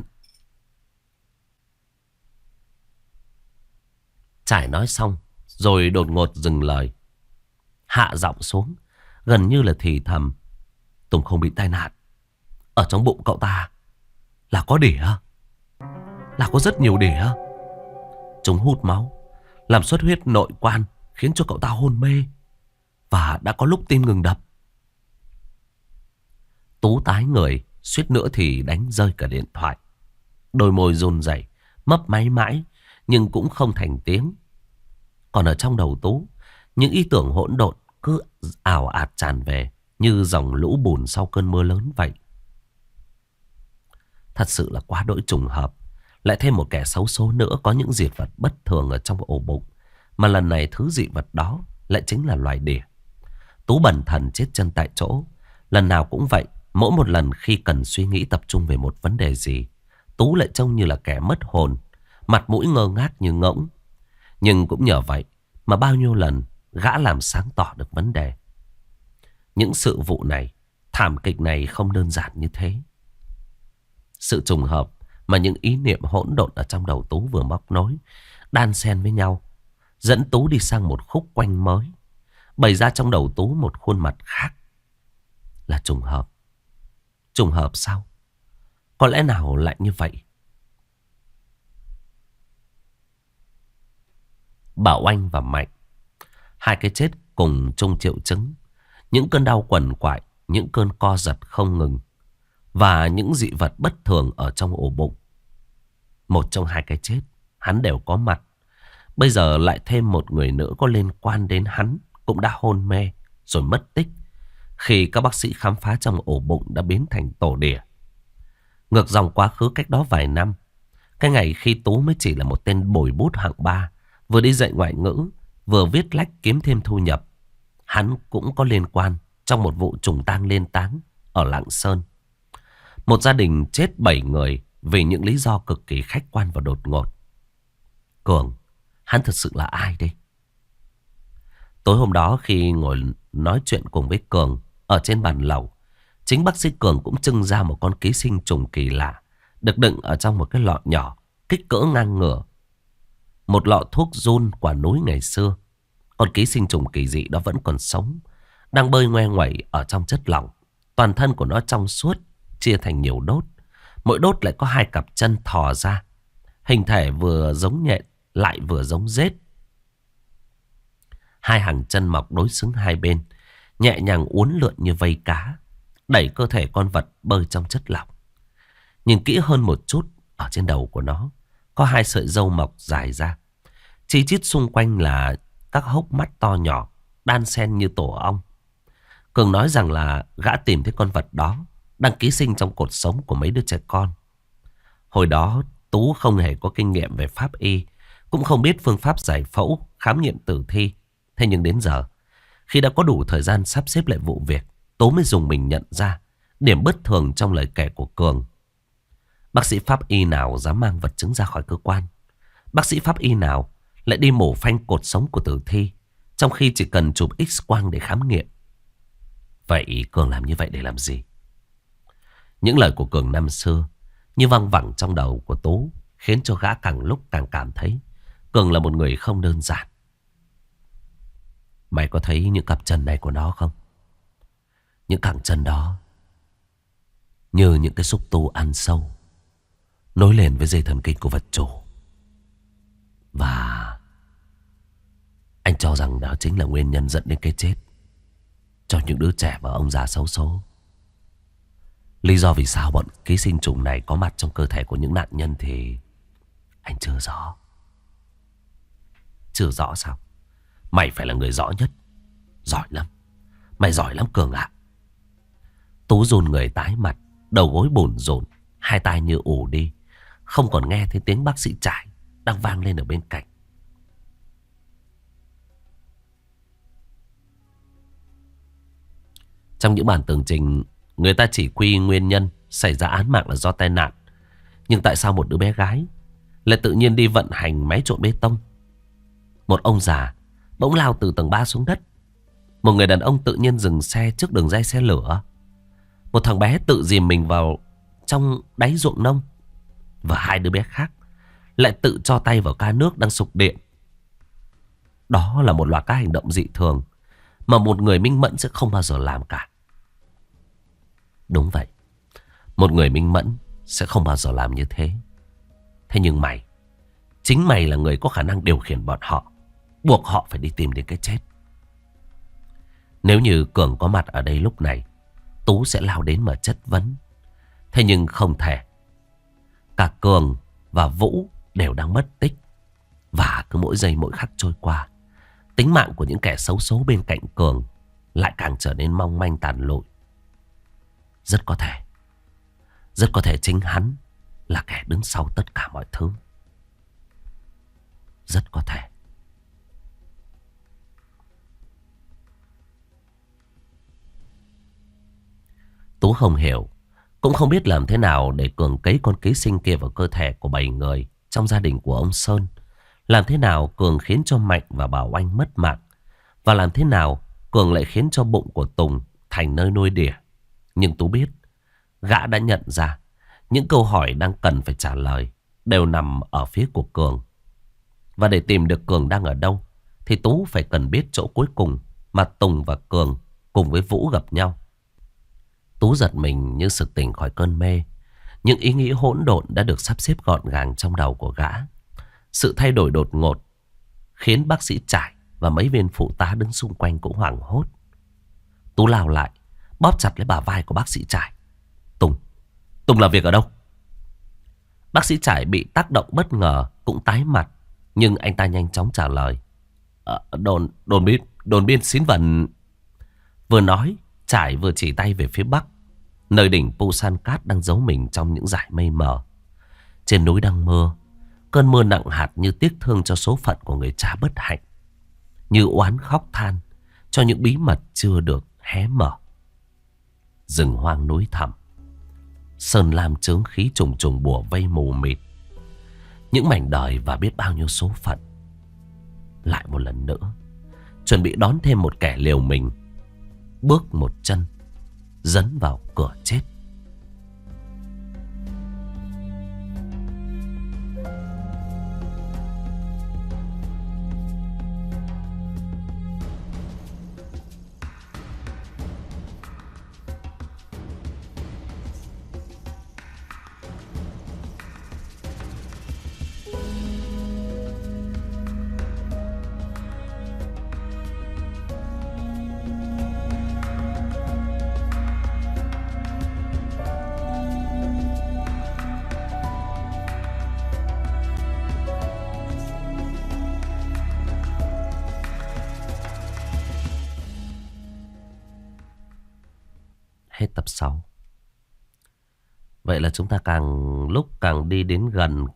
Trải nói xong rồi đột ngột dừng lời, hạ giọng xuống, gần như là thì thầm. Tùng không bị tai nạn. Ở trong bụng cậu ta là có đỉa. Là có rất nhiều đỉa. Chúng hút máu, làm xuất huyết nội quan, khiến cho cậu ta hôn mê. Và đã có lúc tim ngừng đập. Tú tái người, suýt nữa thì đánh rơi cả điện thoại. Đôi môi run rẩy, mấp máy mãi, nhưng cũng không thành tiếng. Còn ở trong đầu Tú, những ý tưởng hỗn độn cứ ào ạt tràn về, như dòng lũ bùn sau cơn mưa lớn vậy. Thật sự là quá đỗi trùng hợp. Lại thêm một kẻ xấu số nữa có những dị vật bất thường ở trong ổ bụng. Mà lần này thứ dị vật đó lại chính là loài đỉa. Tú bần thần chết chân tại chỗ. Lần nào cũng vậy. Mỗi một lần khi cần suy nghĩ tập trung về một vấn đề gì, Tú lại trông như là kẻ mất hồn, mặt mũi ngơ ngác như ngỗng. Nhưng cũng nhờ vậy mà bao nhiêu lần gã làm sáng tỏ được vấn đề. Những sự vụ này, thảm kịch này không đơn giản như thế. Sự trùng hợp mà những ý niệm hỗn độn ở trong đầu Tú vừa móc nối, đan xen với nhau, dẫn Tú đi sang một khúc quanh mới, bày ra trong đầu Tú một khuôn mặt khác. Là trùng hợp. Trùng hợp sao? Có lẽ nào lại như vậy? Bảo Anh và Mạnh, hai cái chết cùng chung triệu chứng. Những cơn đau quằn quại, những cơn co giật không ngừng, và những dị vật bất thường ở trong ổ bụng. Một trong hai cái chết, hắn đều có mặt. Bây giờ lại thêm một người nữa có liên quan đến hắn, cũng đã hôn mê rồi mất tích khi các bác sĩ khám phá trong ổ bụng đã biến thành tổ đỉa. Ngược dòng quá khứ cách đó vài năm, cái ngày khi Tú mới chỉ là một tên bồi bút hạng 3, vừa đi dạy ngoại ngữ, vừa viết lách kiếm thêm thu nhập, hắn cũng có liên quan trong một vụ trùng tang liên táng ở Lạng Sơn. Một gia đình chết 7 người vì những lý do cực kỳ khách quan và đột ngột. Cường, hắn thật sự là ai đây? Tối hôm đó khi ngồi nói chuyện cùng với Cường ở trên bàn lẩu, chính bác sĩ Cường cũng trưng ra một con ký sinh trùng kỳ lạ, được đựng ở trong một cái lọ nhỏ, kích cỡ ngang ngửa. Một lọ thuốc run quả núi ngày xưa. Con ký sinh trùng kỳ dị đó vẫn còn sống, đang bơi ngoe nguẩy ở trong chất lỏng. Toàn thân của nó trong suốt, chia thành nhiều đốt. Mỗi đốt lại có 2 cặp chân thò ra. Hình thể vừa giống nhện lại vừa giống rết. 2 hàng chân mọc đối xứng hai bên, nhẹ nhàng uốn lượn như vây cá, đẩy cơ thể con vật bơi trong chất lỏng. Nhìn kỹ hơn một chút, ở trên đầu của nó có 2 sợi râu mọc dài ra. Chi chít xung quanh là các hốc mắt to nhỏ, đan xen như tổ ong. Cường nói rằng là gã tìm thấy con vật đó đang ký sinh trong cột sống của mấy đứa trẻ con. Hồi đó Tú không hề có kinh nghiệm về pháp y, cũng không biết phương pháp giải phẫu, khám nghiệm tử thi. Thế nhưng đến giờ, khi đã có đủ thời gian sắp xếp lại vụ việc, Tú mới dùng mình nhận ra điểm bất thường trong lời kể của Cường. Bác sĩ pháp y nào dám mang vật chứng ra khỏi cơ quan? Bác sĩ pháp y nào lại đi mổ phanh cột sống của tử thi, trong khi chỉ cần chụp X-quang để khám nghiệm? Vậy Cường làm như vậy để làm gì? Những lời của Cường năm xưa như văng vẳng trong đầu của Tú, khiến cho gã càng lúc càng cảm thấy Cường là một người không đơn giản. Mày có thấy những cặp chân này của nó không? Những cẳng chân đó như những cái xúc tu ăn sâu, nối liền với dây thần kinh của vật chủ. Và anh cho rằng đó chính là nguyên nhân dẫn đến cái chết cho những đứa trẻ và ông già xấu số. Lý do vì sao bọn ký sinh trùng này có mặt trong cơ thể của những nạn nhân thì anh chưa rõ. Chưa rõ sao? Mày phải là người rõ nhất. Giỏi lắm. Mày giỏi lắm Cường ạ. Tú run người tái mặt, đầu gối bủn rủn, hai tai như ù đi, không còn nghe thấy tiếng bác sĩ Trải đang vang lên ở bên cạnh. Trong những bản tường trình, người ta chỉ quy nguyên nhân xảy ra án mạng là do tai nạn. Nhưng tại sao một đứa bé gái lại tự nhiên đi vận hành máy trộn bê tông? Một ông già bỗng lao từ tầng 3 xuống đất. Một người đàn ông tự nhiên dừng xe trước đường ray xe lửa. Một thằng bé tự dìm mình vào trong đáy ruộng nông. Và 2 đứa bé khác lại tự cho tay vào ca nước đang sục điện. Đó là một loạt các hành động dị thường mà một người minh mẫn sẽ không bao giờ làm cả. Đúng vậy, một người minh mẫn sẽ không bao giờ làm như thế. Thế nhưng mày, chính mày là người có khả năng điều khiển bọn họ, buộc họ phải đi tìm đến cái chết. Nếu như Cường có mặt ở đây lúc này, Tú sẽ lao đến mà chất vấn. Thế nhưng không thể. Cả Cường và Vũ đều đang mất tích. Và cứ mỗi giây mỗi khắc trôi qua, tính mạng của những kẻ xấu số bên cạnh Cường lại càng trở nên mong manh tàn lụi. Rất có thể chính hắn là kẻ đứng sau tất cả mọi thứ. Rất có thể. Tú không hiểu, cũng không biết làm thế nào để Cường cấy con ký sinh kia vào cơ thể của 7 người trong gia đình của ông Sơn. Làm thế nào Cường khiến cho Mạnh và Bảo Anh mất mạng. Và làm thế nào Cường lại khiến cho bụng của Tùng thành nơi nuôi đỉa. Nhưng Tú biết, gã đã nhận ra những câu hỏi đang cần phải trả lời đều nằm ở phía của Cường. Và để tìm được Cường đang ở đâu thì Tú phải cần biết chỗ cuối cùng mà Tùng và Cường cùng với Vũ gặp nhau. Tú giật mình như sực tỉnh khỏi cơn mê. Những ý nghĩ hỗn độn đã được sắp xếp gọn gàng trong đầu của gã. Sự thay đổi đột ngột khiến bác sĩ Trải và mấy viên phụ tá đứng xung quanh cũng hoảng hốt. Tú lao lại, bóp chặt lấy bả vai của bác sĩ Trải. Tùng làm việc ở đâu? Bác sĩ Trải bị tác động bất ngờ cũng tái mặt, nhưng anh ta nhanh chóng trả lời. Đồn biên Xín Vần. Vừa nói, Trải vừa chỉ tay về phía bắc, nơi đỉnh Pusan Cát đang giấu mình trong những dải mây mờ. Trên núi đang mưa, cơn mưa nặng hạt như tiếc thương cho số phận của người cha bất hạnh, như oán khóc than cho những bí mật chưa được hé mở. Rừng hoang núi thẳm, sơn lam chướng khí trùng trùng bùa vây mù mịt. Những mảnh đời và biết bao nhiêu số phận lại một lần nữa chuẩn bị đón thêm một kẻ liều mình, bước một chân dấn vào cửa chết. Hết tập 6. Vậy là chúng ta càng lúc càng đi đến gần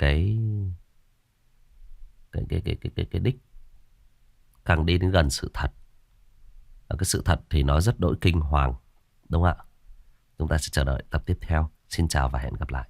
cái đích, càng đi đến gần sự thật. Và cái sự thật thì nó rất đỗi kinh hoàng, đúng không ạ? Chúng ta sẽ chờ đợi tập tiếp theo. Xin chào và hẹn gặp lại.